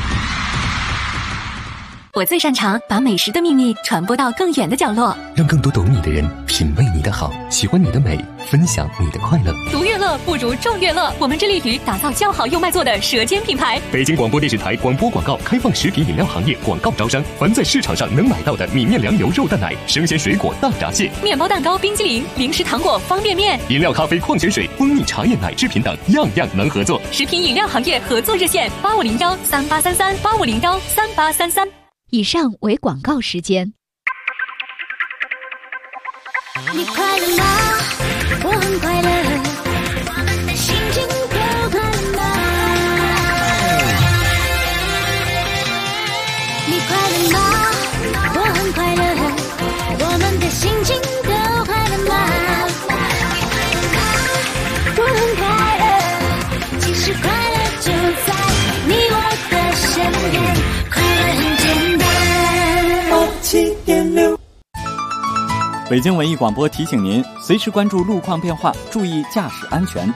我最擅长把美食的秘密传播到更远的角落， 让更多懂你的人品味你的好，喜欢你的美，分享你的快乐。 独乐乐不如众乐乐，我们致力于打造较好又卖座的舌尖品牌。 北京广播电视台广播广告开放食品饮料行业广告招商，凡在市场上能买到的米面粮油肉蛋奶、生鲜水果大闸蟹、 面包蛋糕、冰激凌、零食糖果、方便面、 饮料咖啡、矿泉水、蜂蜜茶叶奶制品等，样样能合作。 食品饮料行业合作热线8501383385013833。 以上为广告时间。 你快乐吗？我很快乐，我们的心情都快乐吗？你快乐吗？我很快乐，我们的心情都快乐吗？我很快乐，其实快乐就在你我的身边，快乐很简单。7.6 北京文艺广播提醒您，随时关注路况变化，注意驾驶安全。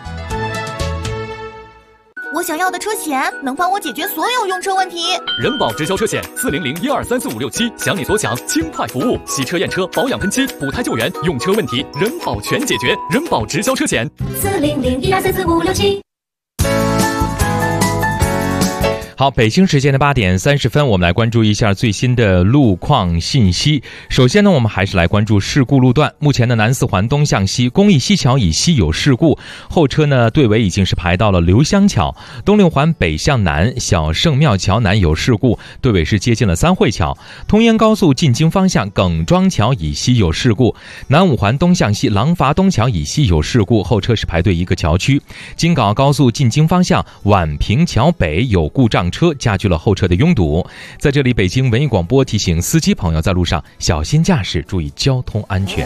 我想要的车险能帮我解决所有用车问题。 人保直销车险40012345677，想你所想，轻快服务，洗车验车、保养喷漆、补胎救援，用车问题人保全解决。人保直销车险40012345677。 好，北京时间的8点30分，我们来关注一下最新的路况信息。首先呢，我们还是来关注事故路段。目前的南四环东向西公益西桥以西有事故，后车呢队尾已经是排到了刘香桥。东六环北向南小圣庙桥南有事故，队尾是接近了三汇桥。通燕高速进京方向耿庄桥以西有事故，南五环东向西廊坊东桥以西有事故，后车是排队一个桥区。京港澳高速进京方向宛平桥北有故障车，加剧了后车的拥堵。在这里，北京文艺广播提醒司机朋友在路上小心驾驶，注意交通安全。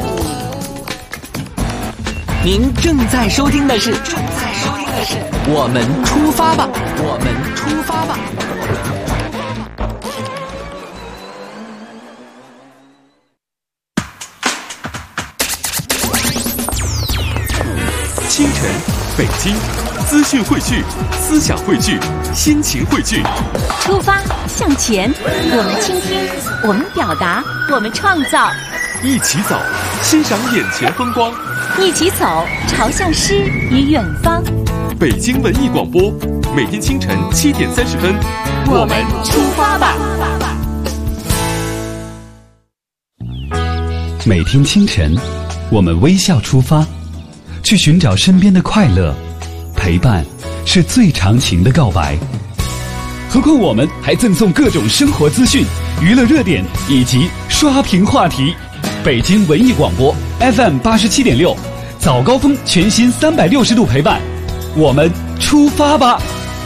您正在收听的是我们出发吧，我们出发吧。 清晨，北京，资讯汇聚，思想汇聚，心情汇聚。 出发向前，我们倾听，我们表达，我们创造。 一起走，欣赏眼前风光。 一起走，朝向诗与远方。 北京文艺广播，每天清晨7点30分， 我们出发吧。 每天清晨，我们微笑出发，去寻找身边的快乐。陪伴是最长情的告白。何况我们还赠送各种生活资讯、娱乐热点以及刷屏话题。北京文艺广播 FM 87.6，早高峰全新360度陪伴，我们出发吧。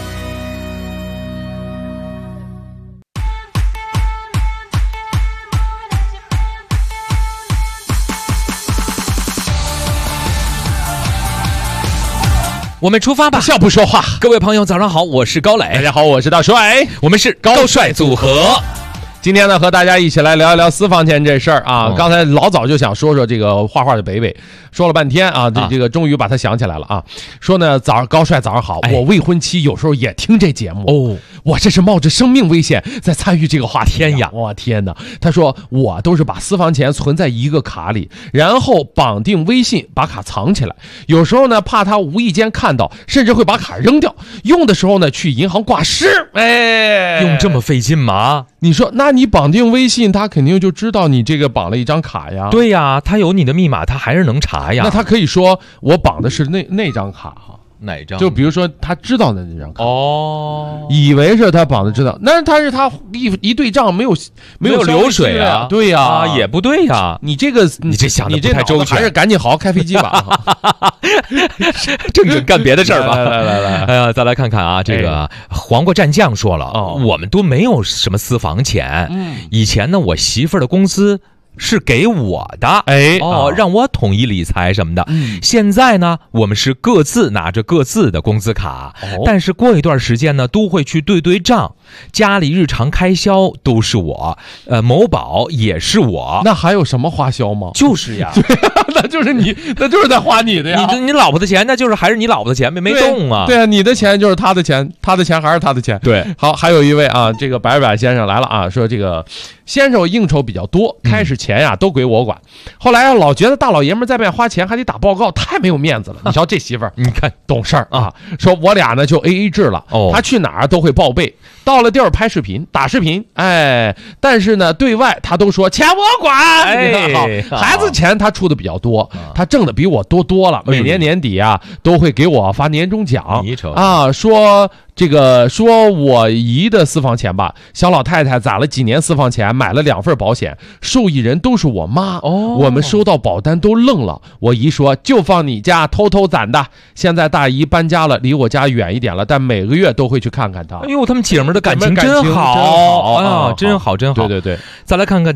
我们出发吧， 笑不说话。 各位朋友早上好，我是高磊。 大家好，我是大帅， 我们是高帅组合。 今天呢，和大家一起来聊一聊私房钱这事儿啊。刚才老早就想说说这个画画的北北，说了半天啊，这个终于把他想起来了啊。说呢，高帅早上好，我未婚妻有时候也听这节目哦，我这是冒着生命危险在参与这个话题。 天呀， 我天哪！他说我都是把私房钱存在一个卡里，然后绑定微信把卡藏起来。有时候呢，怕他无意间看到，甚至会把卡扔掉。用的时候呢，去银行挂失。哎， 用这么费劲吗？ 你说，那你绑定微信，他肯定就知道你这个绑了一张卡呀。 对呀，他有你的密码，他还是能查呀。 那他可以说我绑的是那张卡哈。 哪张？ 就比如说他知道的那张卡哦， 以为是他绑的知道，但是他一对账没有流水啊， 对呀， 啊也不对呀， 你这想的不太周全， 还是赶紧好好开飞机吧， 正经干别的事儿吧。 来， 哎呀，再来看看啊，这个黄瓜战将说了，我们都没有什么私房钱，以前呢，我媳妇儿的工资是给我的，让我统一理财什么的。现在呢，我们是各自拿着各自的工资卡，但是过一段时间呢，都会去对账。家里日常开销都是我，某宝也是我。 那还有什么花销吗？ 就是呀， 那就是你，那就是在花你的呀。 你老婆的钱，那就是还是你老婆的钱，没动啊。 对啊，你的钱就是他的钱，他的钱还是他的钱。 对， 好，还有一位啊，这个白先生来了啊，说这个先生应酬比较多，开始钱呀都归我管，后来老觉得大老爷们在外面花钱还得打报告，太没有面子了。你瞧这媳妇儿， 你看懂事儿啊，说我俩呢就 AA 制了，他去哪儿都会报备，到了地儿拍视频打视频，但是呢对外他都说钱我管，孩子钱他出的比较多，他挣的比我多了，每年年底啊都会给我发年终奖啊，说我姨的私房钱吧，小老太太攒了几年私房钱，买了2份保险，受益人都是我妈。我们收到保单都愣了。我姨说就放你家偷偷攒的。现在大姨搬家了，离我家远一点了，但每个月都会去看看她。 哎呦，他们姐们的感情真好啊，真好。 对。 再来看看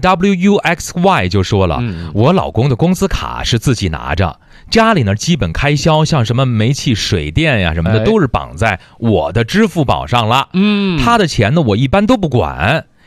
WUXY 就说了，我老公的工资卡是自己拿着，家里呢基本开销像什么煤气水电呀什么的都是绑在我的支付宝上了。他的钱呢我一般都不管，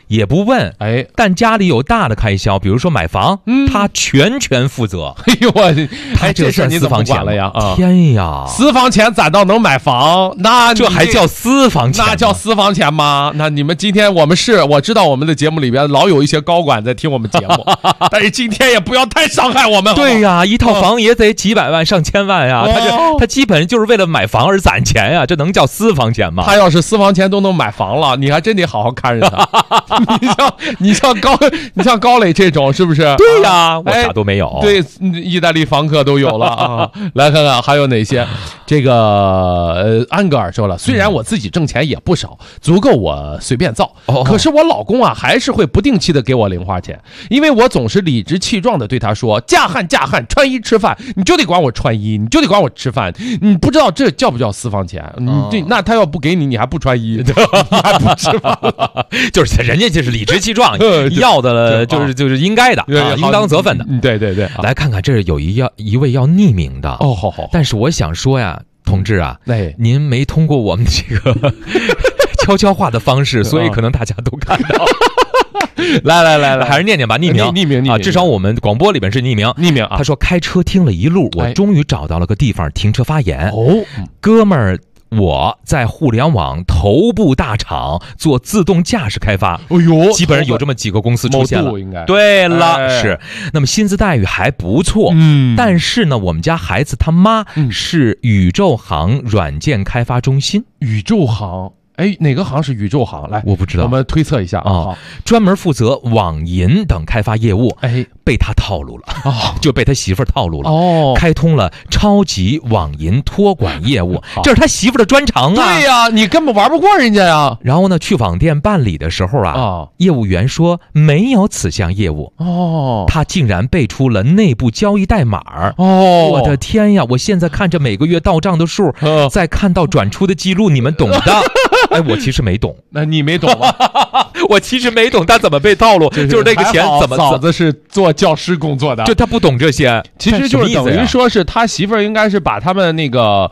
也不问，但家里有大的开销，比如说买房，他全权负责。 哎呦我， 这事你私房钱了呀？ 天呀， 私房钱咋到能买房？那这还叫私房钱？ 那叫私房钱吗？那你们今天我知道我们的节目里边老有一些高管在听我们节目，但是今天也不要太伤害我们。 对呀，一套房也得几百万上千万呀，他基本就是为了买房而攒钱呀，这能叫私房钱吗？ 他要是私房钱都能买房了，你还真得好好看着他。你像高磊这种是不是？ 对呀，我啥都没有。 对，意大利房客都有了啊。来看看还有哪些？这个安格尔说了，虽然我自己挣钱也不少，足够我随便造，可是我老公啊还是会不定期的给我零花钱，因为我总是理直气壮的对他说，嫁汉穿衣吃饭，你就得管我穿衣，你就得管我吃饭，你不知道这叫不叫私房钱？那他要不给你，你还不穿衣，你还不吃饭， 就是人家就是理直气壮，要的了就是应该的，应当责分的。 对， 来看看，这有一位要匿名的好， 但是我想说呀，同志啊，您没通过我们这个悄悄话的方式，所以可能大家都看到。来，还是念吧，匿名啊，至少我们广播里边是匿名啊。他说开车听了一路，我终于找到了个地方停车发言。哥们儿。我在互联网头部大厂做自动驾驶开发，基本上有这么几个公司出现了。对了，是。那么薪资待遇还不错，但是呢，我们家孩子他妈是宇宙行软件开发中心。 宇宙行。哪个行是宇宙行？来， 我不知道， 我们推测一下啊。 专门负责网银等开发业务，被他套路了，就被他媳妇儿套路了。开通了超级网银托管业务，这是他媳妇儿的专长啊。 对呀，你根本玩不过人家呀。 然后呢，去网店办理的时候啊，业务员说没有此项业务。他竟然背出了内部交易代码。我的天呀！我现在看着每个月到账的数，再看到转出的记录，你们懂的。我其实没懂。 那你没懂吗？ 我其实没懂他怎么被套路，就是这个钱怎么。 嫂子是做教师工作的， 就他不懂这些， 其实就是等于说是他媳妇儿应该是把他们那个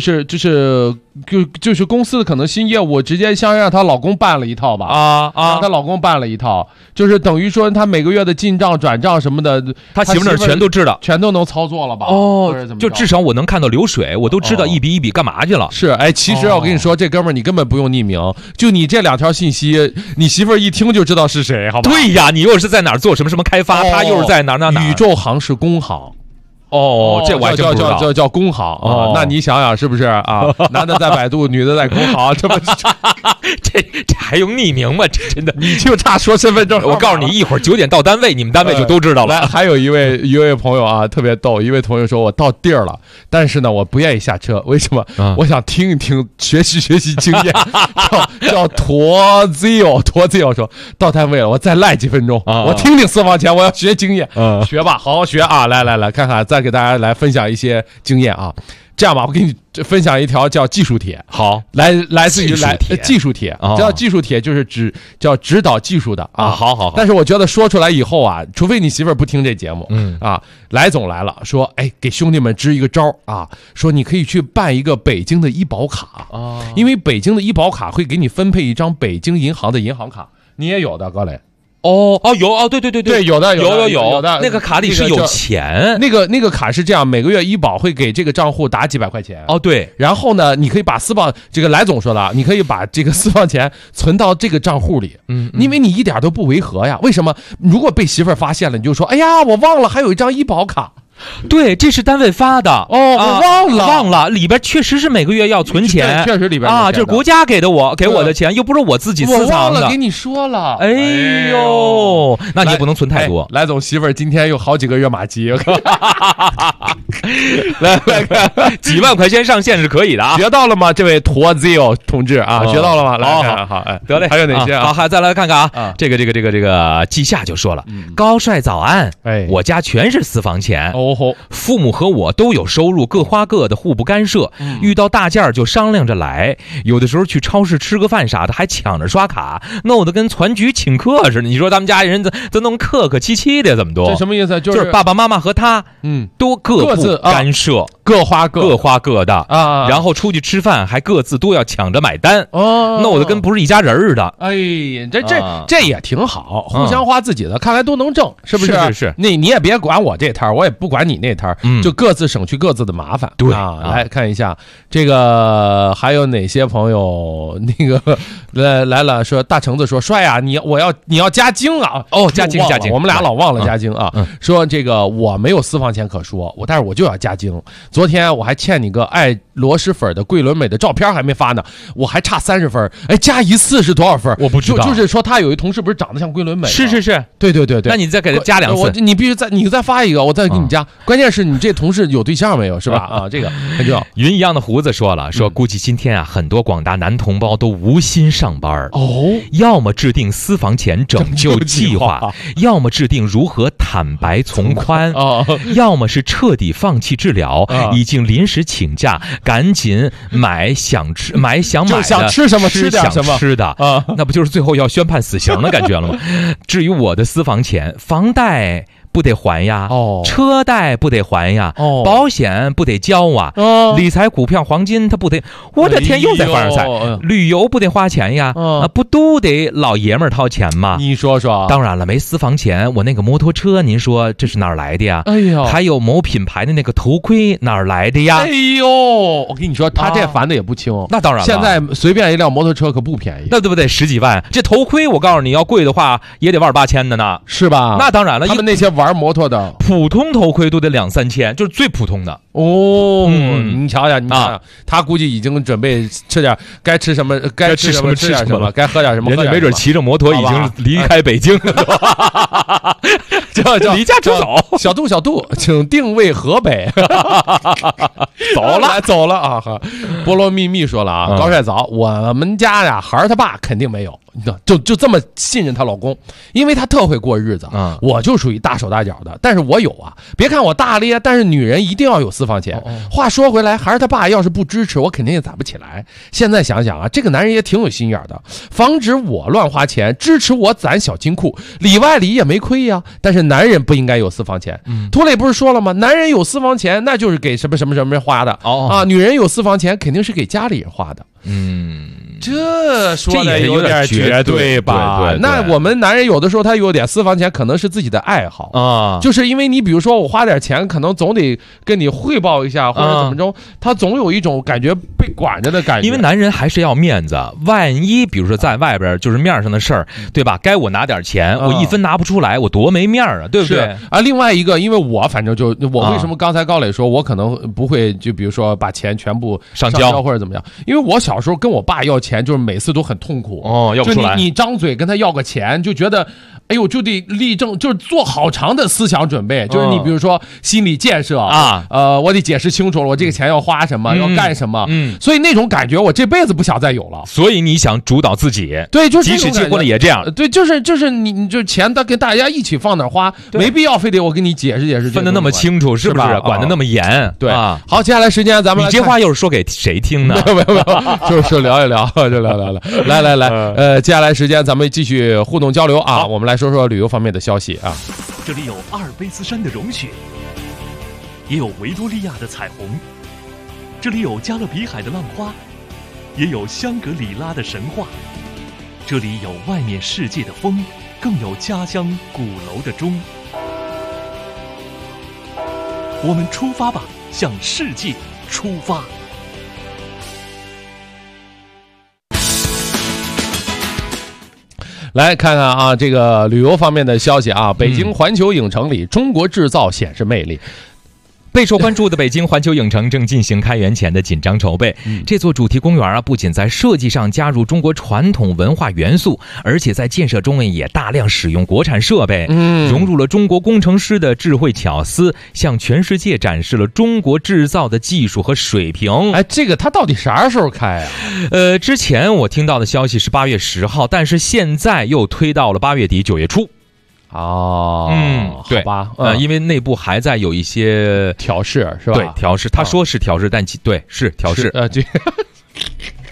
就是公司的可能新业务直接像让她老公办了一套吧让她老公办了一套，就是等于说她每个月的进账转账什么的， 她媳妇儿全都知道， 全都能操作了吧？ 就至少我能看到流水，我都知道一笔一笔干嘛去了。 是，其实我跟你说，这哥们儿你根本不用匿名，就你这2条信息，你媳妇儿一听就知道是谁，好吧？ 对呀，你又是在哪儿做什么开发，他又是在哪儿。 宇宙行是工行。 这我还真不知道， 叫工行那你想想是不是啊？男的在百度，女的在工行，这不这还用匿名吗？这真的， 你就差说身份证。 我告诉你，一会儿9点到单位，你们单位就都知道了。 来，还有一位朋友啊，特别逗，一位朋友说，我到地儿了，但是呢，我不愿意下车，为什么？我想听一听，学习经验。叫驼 Zio 说，到单位了，我再赖几分钟，我听听私房钱，我要学经验，学吧，好好学啊！来，看看，再给大家来分享一些经验啊。这样吧，我给你分享一条叫技术帖。 好， 来自于技术帖，叫技术帖，就是叫指导技术的啊。 好。 但是我觉得说出来以后啊，除非你媳妇儿不听这节目，来总来了，说给兄弟们支一个招啊，说你可以去办一个北京的医保卡因为北京的医保卡会给你分配一张北京银行的银行卡，你也有的，高磊。 有对，有的，那个卡里是有钱， 那个卡是这样，每个月医保会给这个账户打几百块钱对， 然后呢，你可以把这个来总说的，你可以把这个私房钱存到这个账户里，因为你一点都不违和呀。为什么？如果被媳妇儿发现了，你就说，哎呀，我忘了还有一张医保卡。 对，这是单位发的我忘了，里边确实是每个月要存钱， 确实里边这是国家给我的钱，又不是我自己私藏的。 我忘了给你说了， 哎呦，那你也不能存太多。 来总媳妇儿今天有好几个月马基，来看几万块钱上限是可以的啊， 学到了吗？这位驼 Zio 同志啊，学到了吗？来，好， 得嘞， 还有哪些啊？ 好，再来看看啊，这个季夏就说了，高帅早安，我家全是私房钱。父母和我都有收入，各花各的，互不干涉。遇到大件就商量着来，有的时候去超市吃个饭啥的，还抢着刷卡，弄得跟团局请客似的。你说他们家人怎弄客气的，怎么多？ 这什么意思？ 就是爸爸妈妈和他，都各不干涉。 各花各的啊，然后出去吃饭还各自都要抢着买单哦，弄得跟不是一家人似的。 哎呀，这也挺好，互相花自己的，看来都能挣，是不是？ 是。 你也别管我这摊儿，我也不管你那摊儿，就各自省去各自的麻烦。 对啊，来看一下这个还有哪些朋友那个来了，说大橙子说帅啊，你要加精啊！ 哦，加精， 我们俩老忘了加精啊。说这个我没有私房钱可说，但是我就要加精。昨天我还欠你个爱螺蛳粉的桂纶镁的照片还没发呢，我还差30分。哎，加一次是多少分？ 我不知道。 就是说他有一同事不是长得像桂纶镁吗？ 是。 对。 那你再给他加2次， 你必须你再发一个，我再给你加。关键是你这同事有对象没有？是吧？啊，这个很重要。 云一样的胡子说了，说估计今天啊，很多广大男同胞都无心上班哦， 要么制定私房钱拯救计划，要么制定如何坦白从宽，要么是彻底放弃治疗，已经临时请假，赶紧买想买的， 想吃什么吃点什么吃的啊，那不就是最后要宣判死刑的感觉了吗？至于我的私房钱，房贷不得还呀，车贷不得还呀，保险不得交啊，理财股票黄金它不得，我的天，又在凡尔赛，旅游不得花钱呀，不都得老爷们儿掏钱吗？ 你说说。 当然了，没私房钱，我那个摩托车，您说这是哪儿来的呀？ 哎呦， 还有某品牌的那个头盔哪儿来的呀？ 哎呦，我跟你说，他这烦的也不轻。 那当然了， 现在随便一辆摩托车可不便宜， 那对不对？10几万，这头盔我告诉你，要贵的话也得18000的呢， 是吧？ 那当然了， 他们那些玩摩托的普通头盔都得2、3千，就是最普通的哦。你瞧瞧，他估计已经准备吃点，该吃什么该吃什么吃点什么，该喝点什么。 人家没准骑着摩托已经离开北京了，就离家出走。 小杜，请定位河北。走了啊！菠萝蜜蜜说了啊，高帅早，我们家呀孩儿他爸肯定没有，就这么信任她老公，因为她特会过日子。我就属于大手大脚的，但是我有啊。别看我大咧，但是女人一定要有私房钱。话说回来，孩儿他爸要是不支持，我肯定也攒不起来。现在想想啊，这个男人也挺有心眼的，防止我乱花钱，支持我攒小金库，里外里也没亏呀。但是男人不应该有私房钱。涂磊不是说了吗？男人有私房钱，那就是给什么人花的啊。女人有私房钱，肯定是给家里人花的。这说的有点绝对吧？对，那我们男人有的时候他有点私房钱，可能是自己的爱好啊，就是因为你比如说我花点钱，可能总得跟你汇报一下，或者怎么着，他总有一种感觉被管着的感觉。 因为男人还是要面子，万一比如说在外边就是面上的事儿，对吧？该我拿点钱，我1分拿不出来，我多没面啊，对不对？ 啊，另外一个，因为我反正我为什么刚才高磊说我可能不会就比如说把钱全部上交或者怎么样？因为我小时候跟我爸要钱，就是每次都很痛苦要不出来。 就你张嘴跟他要个钱，就觉得哎呦就得立正，就是做好长的思想准备，就是你比如说心理建设啊，我得解释清楚了，我这个钱要花什么，要干什么，所以那种感觉我这辈子不想再有了。 所以你想主导自己， 对，就是即使结婚了也这样， 对，就是你就钱他跟大家一起放哪花，没必要非得我跟你解释解释， 分得那么清楚，是不是？管得那么严， 对啊。好，接下来时间咱们你这话又是说给谁听呢？ 没有，就是聊一聊，就聊，来，接下来时间咱们继续互动交流啊，我们来说说旅游方面的消息啊。 这里有阿尔卑斯山的融雪，也有维多利亚的彩虹，这里有加勒比海的浪花，也有香格里拉的神话，这里有外面世界的风，更有家乡鼓楼的钟。我们出发吧，向世界出发。 来看看啊，这个旅游方面的消息啊，北京环球影城里中国制造显示魅力。 备受关注的北京环球影城正进行开园前的紧张筹备。这座主题公园啊，不仅在设计上加入中国传统文化元素，而且在建设中也大量使用国产设备，融入了中国工程师的智慧巧思，向全世界展示了中国制造的技术和水平。 哎，这个它到底啥时候开啊？ 之前我听到的消息是8月10号，但是现在又推到了8月底9月初。 对吧？ 因为内部还在有一些调试，是吧？ 对，调试，他说是调试，但对是调试。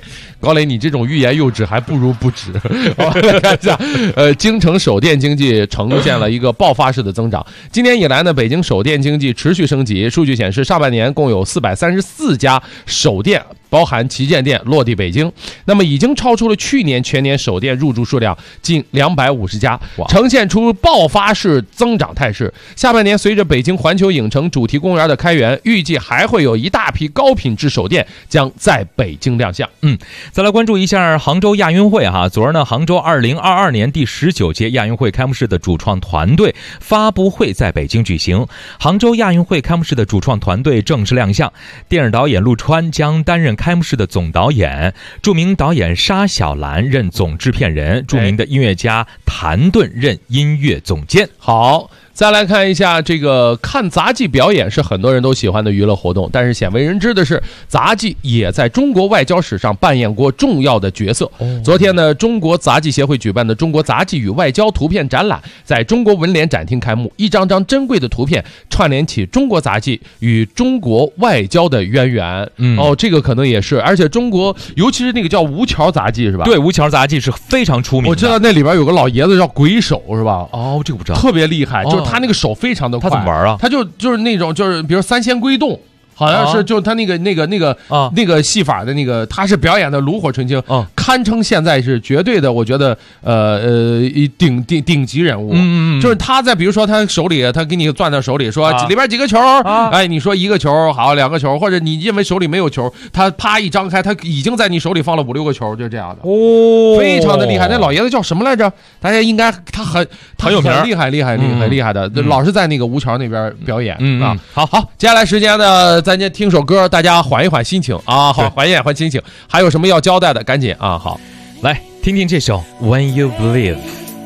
高磊，你这种欲言又止，还不如不止。我们来看一下，京城手电经济呈现了一个爆发式的增长。今年以来呢，北京手电经济持续升级。数据显示，上半年共有434家手电，包含旗舰店落地北京，那么已经超出了去年全年手电入驻数量近250家，呈现出爆发式增长态势。下半年随着北京环球影城主题公园的开园，预计还会有一大批高品质手电将在北京亮相。 再来关注一下杭州亚运会哈。昨儿呢，杭州2022年第19届亚运会开幕式的主创团队发布会在北京举行。杭州亚运会开幕式的主创团队正式亮相，电影导演陆川将担任开幕式的总导演，著名导演沙小兰任总制片人，著名的音乐家谭盾任音乐总监。 好，再来看一下这个看杂技表演是很多人都喜欢的娱乐活动，但是鲜为人知的是，杂技也在中国外交史上扮演过重要的角色。昨天呢，中国杂技协会举办的中国杂技与外交图片展览在中国文联展厅开幕，一张张珍贵的图片串联起中国杂技与中国外交的渊源。这个可能也是，而且中国尤其是那个叫吴桥杂技是吧？ 对，吴桥杂技是非常出名的。 我知道那里边有个老爷子叫鬼手是吧？ 这个不知道， 特别厉害，就是他那个手非常的快。 他怎么玩啊？ 他就是那种比如三仙归洞。好像是就他那个戏法的那个，他是表演的炉火纯青，堪称现在是绝对的，我觉得顶级人物。就是他在比如说他手里，他给你攥到手里说里边几个球，哎，你说一个球好2个球，或者你认为手里没有球，他啪一张开，他已经在你手里放了5、6个球，就这样的。非常的厉害。那老爷子叫什么来着？大家应该他很有名， 厉害的，老是在那个吴桥那边表演啊。 好， 接下来时间呢，咱先听首歌，大家缓一缓心情啊，好，缓一缓心情。还有什么要交代的，赶紧啊，好， 来听听这首 When You Believe。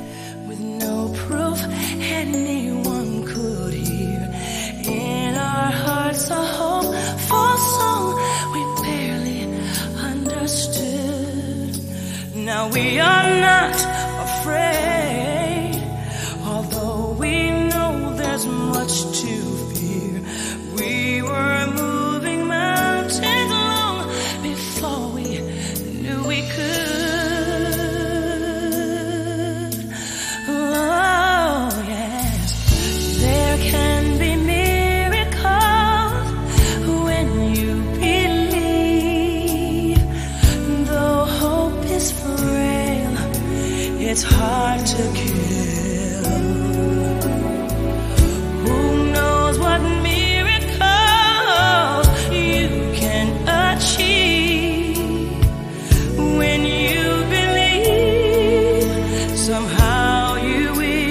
Now we are not afraid, although we know there's much to fear. We were moving mountains long before we knew we could. Oh yes, there can be miracles when you believe. Though hope is frail, it's hard to kill. Who knows what miracles you can achieve when you believe. Somehow you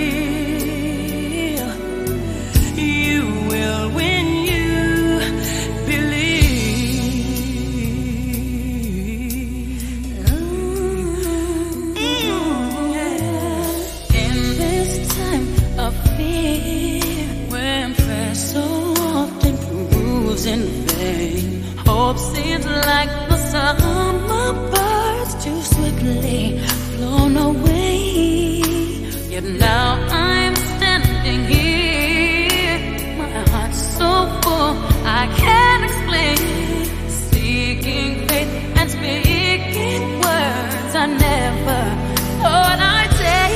will when you believe. In this time of fear, when prayer so often proves in vain, hope seems like the summer birds too swiftly flown away. Yet now I'm standing here, my heart's so full I can't explain, seeking faith and speaking words I never thought I'd say.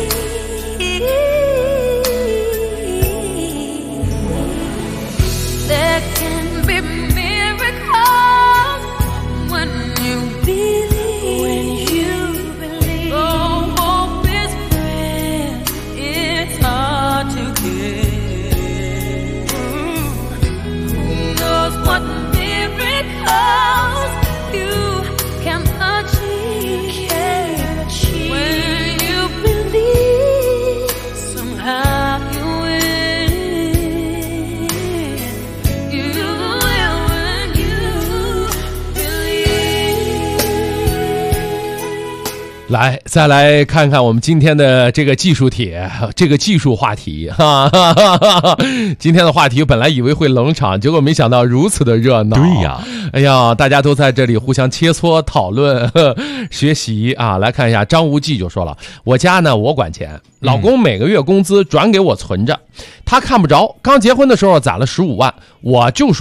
There can be miracles when you believe. When you believe. Oh, hope is frail, it's hard to get. Who knows what miracles you can achieve when you believe. Somehow you will. You will when you believe. 来，再来看看我们今天的这个技术帖，这个技术话题哈。今天的话题本来以为会冷场，结果没想到如此的热闹。 对呀， 哎呀，大家都在这里互相切磋讨论学习啊。来看一下，张无忌就说了，我家呢我管钱，老公每个月工资转给我存着，他看不着。刚结婚的时候攒了15万，我就说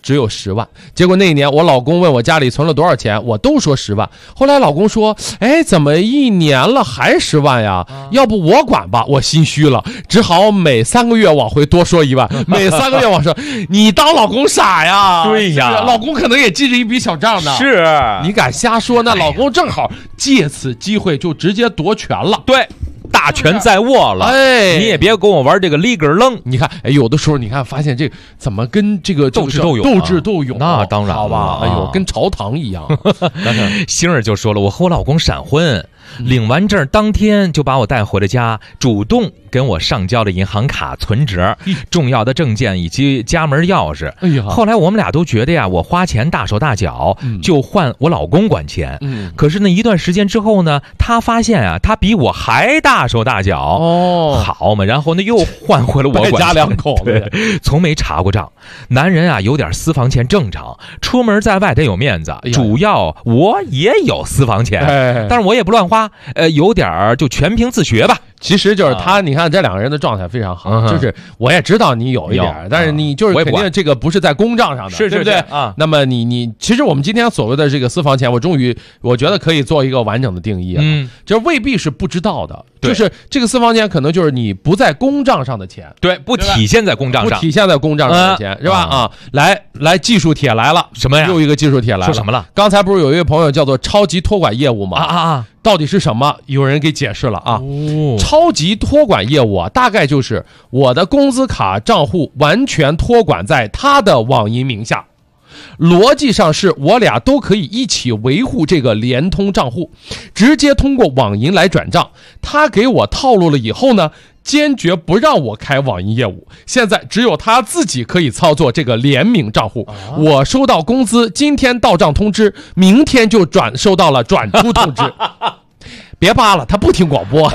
只有10万。结果那一年我老公问我家里存了多少钱，我都说10万。后来老公说，哎，怎么1年了还10万呀？要不我管吧。我心虚了，只好每3个月往回多说1万，每3个月往上。你当老公傻呀？ 对呀， 老公可能也记着一笔小账呢。 是， 你敢瞎说，那老公正好借此机会就直接夺权了。 对。大权在握了， 哎， 你也别跟我玩这个立根愣。 你看，哎，有的时候你看发现这怎么跟这个斗智斗勇， 那当然好吧？哎呦，跟朝堂一样。 星儿就说了，我和我老公闪婚，领完证当天就把我带回了家，主动跟我上交了银行卡、存折、重要的证件以及家门钥匙。 哎呀， 后来我们俩都觉得呀，我花钱大手大脚，就换我老公管钱。可是那一段时间之后呢，他发现啊，他比我还大手大脚。好嘛，然后呢又换回了我管钱。 家2口子， 从没查过账。男人啊，有点私房钱正常，出门在外得有面子。主要我也有私房钱，但是我也不乱花，有点就全凭自学吧。 其实就是他，你看这2个人的状态非常好，就是我也知道你有一点，但是你就是肯定这个不是在公账上的， 对不对啊？那么你其实我们今天所谓的这个私房钱，我觉得可以做一个完整的定义啊，这未必是不知道的，就是这个私房钱可能就是你不在公账上的钱， 对，不体现在公账上， 不体现在公账上的钱，是吧？啊，来技术帖来了， 什么呀？ 又一个技术帖来了， 说什么了？ 刚才不是有一位朋友叫做超级托管业务吗？到底是什么？有人给解释了啊。超级托管业务啊，大概就是我的工资卡账户完全托管在他的网银名下，逻辑上是我俩都可以一起维护这个联通账户，直接通过网银来转账。他给我套路了以后呢，坚决不让我开网银业务，现在只有他自己可以操作这个联名账户。我收到工资，今天到账通知，明天就收到了转出通知。别扒了，他不听广播。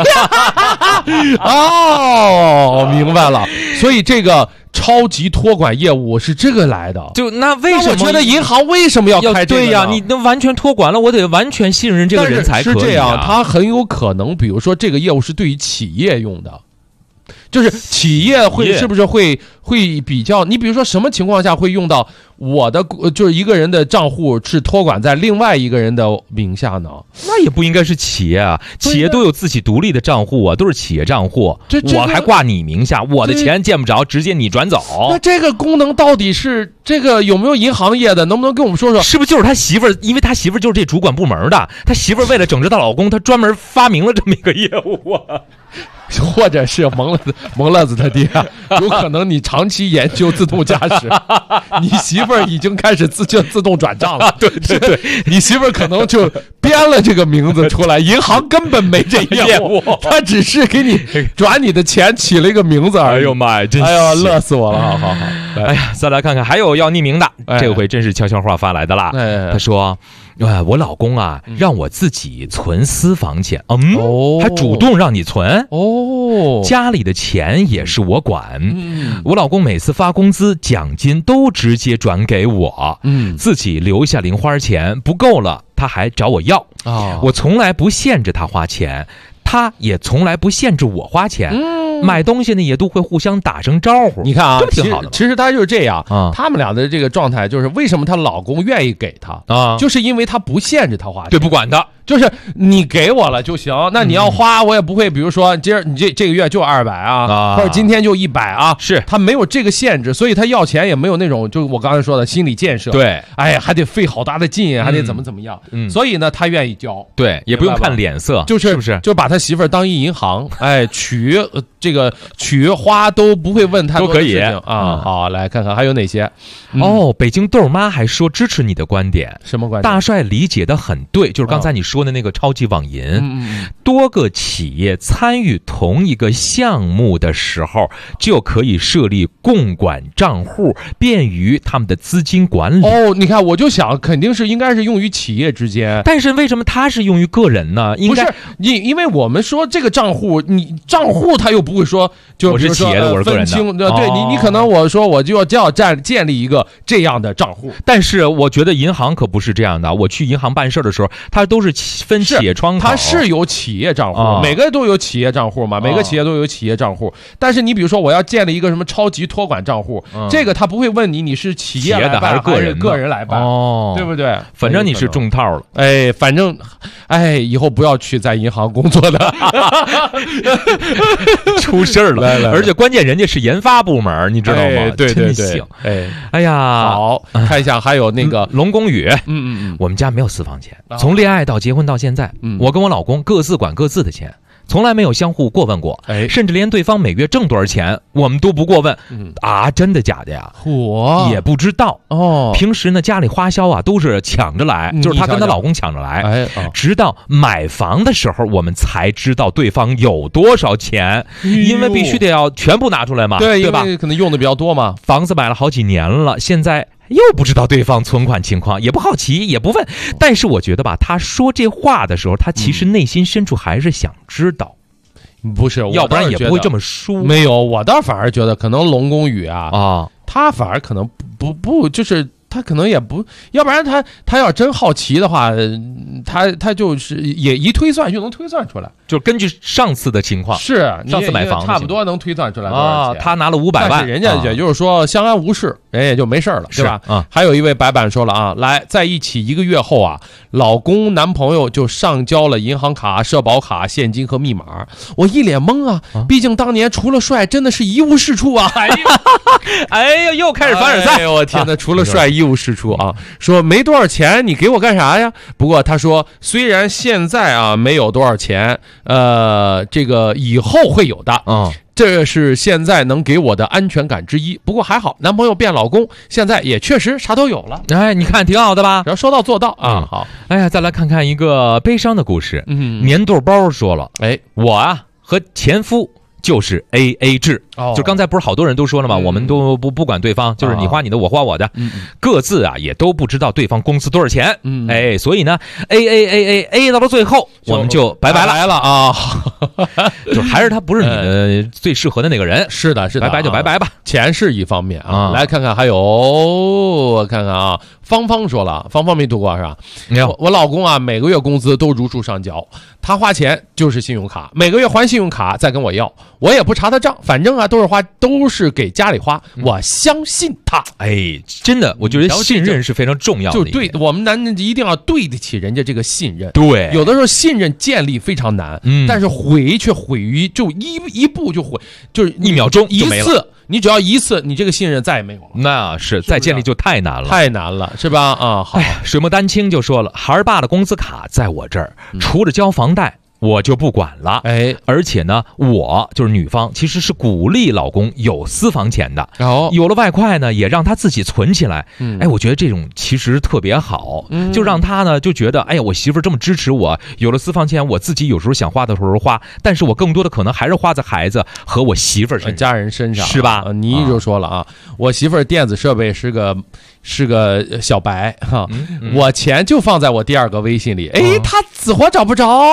哦，明白了，所以这个超级托管业务是这个来的。 就那为什么？ 我觉得银行为什么要开这个呢？ 对呀，你那完全托管了，我得完全信任这个人才可以。 是这样，他很有可能，比如说这个业务是对于企业用的。就是企业是不是会比较？你比如说什么情况下会用到我的就是一个人的账户是托管在另外一个人的名下呢？ 那也不应该是企业啊，企业都有自己独立的账户啊，都是企业账户。我还挂你名下，我的钱见不着，直接你转走。 那这个功能到底是这个有没有银行业的？能不能跟我们说说？ 是不是就是他媳妇儿？因为他媳妇儿就是这主管部门的，他媳妇儿为了整治她老公，他专门发明了这么一个业务啊。 或者是蒙乐子他爹，有可能你长期研究自动驾驶，你媳妇儿已经开始自动转账了。 对对对， 你媳妇儿可能就编了这个名字出来，银行根本没这业务，他只是给你转你的钱起了一个名字而已。 哎呦妈呀，真哎呦乐死我了！好， 哎呀，再来看看，还有要匿名的，这回真是悄悄话发来的啦。他说。我老公啊，让我自己存私房钱，还主动让你存家里的钱也是我管，我老公每次发工资奖金都直接转给我，自己留下零花钱，不够了他还找我要，我从来不限制他花钱，他也从来不限制我花钱，买东西呢也都会互相打声招呼。 你看啊， 挺好的。 其实他就是这样，他们俩的这个状态就是为什么她老公愿意给她啊，就是因为他不限制她花钱， 对，不管他， 就是你给我了就行，那你要花我也不会，比如说今儿你这个月就200啊，或者今天就100啊， 是他没有这个限制，所以他要钱也没有那种就我刚才说的心理建设， 对， 哎呀还得费好大的劲，还得怎么样，所以呢他愿意交， 对，也不用看脸色， 是不是？就把他媳妇儿当一银行，哎，取花都不会问太多的事情啊。好，来看看还有哪些。 北京豆妈还说支持你的观点， 什么观点？ 大帅理解的很对，就是刚才你说的那个超级网银，多个企业参与同一个项目的时候，就可以设立共管账户，便于他们的资金管理。 你看，我就想肯定是应该是用于企业之间， 但是为什么它是用于个人呢？ 不是因为我们说这个账户，你账户他又不会说就我是企业的，我是个人的， 对你可能我说我就要建立一个这样的账户， 但是我觉得银行可不是这样的。我去银行办事的时候，它都是分企业窗口， 它是有企业账户，每个都有企业账户嘛，每个企业都有企业账户。但是你比如说我要建立一个什么超级托管账户，这个他不会问你是企业来办还是个人来办，对不对？ 反正你是中套了。 反正以后不要去在银行工作的， 出事儿了。而且关键人家是研发部门，你知道吗？ 对， 真行。哎呀， 好，看一下还有那个龙宫宇，我们家没有私房钱，从恋爱到结婚到现在，我跟我老公各自管各自的钱。从来没有相互过问过，甚至连对方每月挣多少钱，我们都不过问。真的假的呀？也不知道哦。平时呢，家里花销啊都是抢着来，就是她跟她老公抢着来。直到买房的时候，我们才知道对方有多少钱，因为必须得要全部拿出来嘛，对吧？ 可能用的比较多嘛。 房子买了好几年了，现在又不知道对方存款情况，也不好奇，也不问。但是我觉得吧，他说这话的时候，他其实内心深处还是想知道。 不是， 要不然也不会这么说。 没有，我倒反而觉得可能龙宫宇他反而可能不就是他可能也不，要不然他要真好奇的话，他就是也一推算就能推算出来， 就根据上次的情况， 是上次买房差不多能推算出来多少钱。 他拿了500万， 但是人家也就是说相安无事，人也就没事了，对吧？还有一位白板说了来在一起1个月后老公男朋友就上交了银行卡、社保卡、现金和密码，我一脸懵毕竟当年除了帅，真的是一无是处哎呀，又开始凡尔赛！ 哎呦，我天哪，除了帅一无是处说没多少钱，你给我干啥呀？不过他说，虽然现在没有多少钱，这个以后会有的。这是现在能给我的安全感之一。不过还好，男朋友变老公，现在也确实啥都有了。 你看挺好的吧？ 只要说到做到好。 哎呀，再来看看一个悲伤的故事。粘豆包说了，我和前夫就是 AA 制，就刚才不是好多人都说了吗？我们都不管对方，就是你花你的，我花我的，各自也都不知道对方工资多少钱，所以呢 AA 到了最后，我们就拜拜了就还是他不是你的最适合的那个人。 是的， 拜拜就拜拜吧。 钱是一方面来看看还有，我看看芳说了，芳没读过是吧？我老公每个月工资都如数上交，他花钱就是信用卡，每个月还信用卡再跟我要，我也不查他账，反正都是给家里花，我相信他。 真的，我觉得信任是非常重要的， 就对我们男人一定要对得起人家这个信任。 对， 有的时候信任建立非常难，但是毁却毁于就一步就毁，就是 1秒钟就没了。 一次，你只要一次，你这个信任再也没有了。 那是再建立就太难了， 太难了，是吧？好。 水墨丹青就说了，孩儿爸的工资卡在我这儿，除了交房贷我就不管了。而且呢，我就是女方，其实是鼓励老公有私房钱的。有了外快呢，也让他自己存起来。我觉得这种其实特别好，就让他呢就觉得，我媳妇这么支持我，有了私房钱，我自己有时候想花的时候花，但是我更多的可能还是花在孩子和我媳妇身上、 家人身上， 是吧？ 你就说了我媳妇电子设备是个小白我钱就放在我第2个微信里，他死活找不着。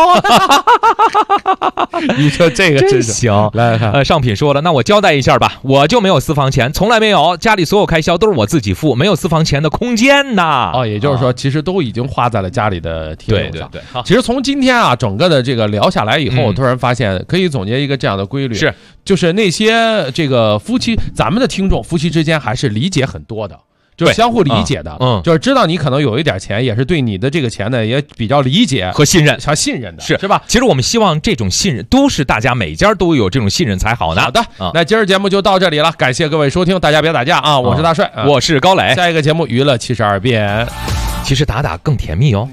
你说这个真行。 来看上品说了，那我交代一下吧，我就没有私房钱，从来没有，家里所有开销都是我自己付，没有私房钱的空间呐。 也就是说其实都已经花在了家里的提成上。 对。 其实从今天整个的这个聊下来以后，我突然发现可以总结一个这样的规律，就是那些这个夫妻，咱们的听众夫妻之间还是理解很多的，就是相互理解的，就是知道你可能有一点钱，也是对你的这个钱呢也比较理解和信任， 的， 是吧？ 其实我们希望这种信任都是大家每家都有这种信任才好呢。 好的，那今儿节目就到这里了，感谢各位收听，大家别打架我是大帅， 我是高磊， 下一个节目娱乐72变， 其实打更甜蜜哦。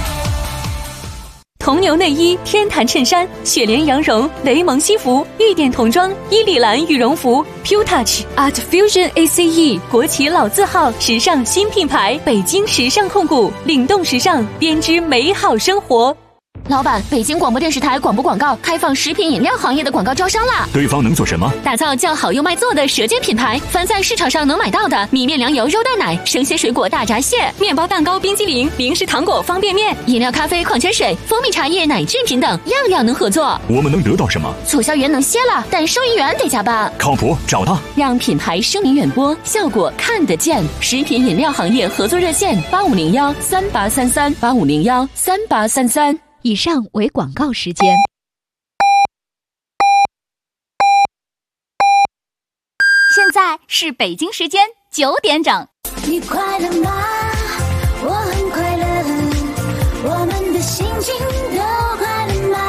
铜牛内衣、天坛衬衫、雪莲羊绒、雷蒙西服、玉典童装、伊丽兰羽绒服、Pure Touch Art Fusion ACE 国企老字号时尚新品牌，北京时尚控股，领动时尚，编织美好生活。 老板，北京广播电视台广播广告开放食品饮料行业的广告招商啦！ 对方能做什么？ 打造叫好又卖座的舌尖品牌，凡在市场上能买到的米面粮油肉蛋奶、生鲜水果大闸蟹、面包蛋糕、冰激凌、零食糖果、方便面、饮料咖啡、矿泉水、蜂蜜茶叶、奶制品等，样样能合作。 我们能得到什么？ 促销员能歇了，但收银员得加班。 靠谱，找他， 让品牌声名远播，效果看得见。食品饮料行业合作热线8501383385013833。 以上为广告时间。 现在是北京时间9点整。 你快乐吗？我很快乐，我们的心情都快乐吗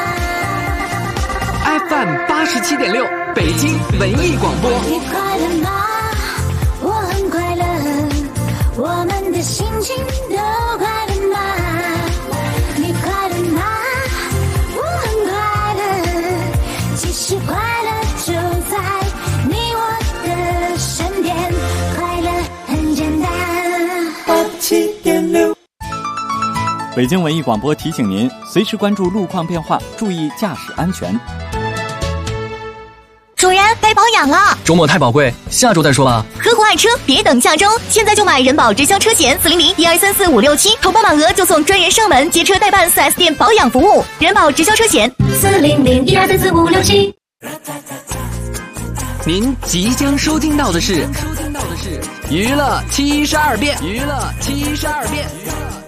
？FM 87.6，北京文艺广播。 你快乐吗？我很快乐，我们的心情都快乐吗？你快乐吗？我很快乐，其实快乐就在你我的身边，快乐很简单。87.6。 北京文艺广播提醒您，随时关注路况变化，注意驾驶安全。 主人，该保养了。 周末太宝贵，下周再说吧。 合伙爱车，别等下周，现在就买人保直销车险400-1234-567，投保满额就送专人上门接车代办 4S 店保养服务。人保直销车险 400-1234-567。 您即将收听到的是娱乐72变。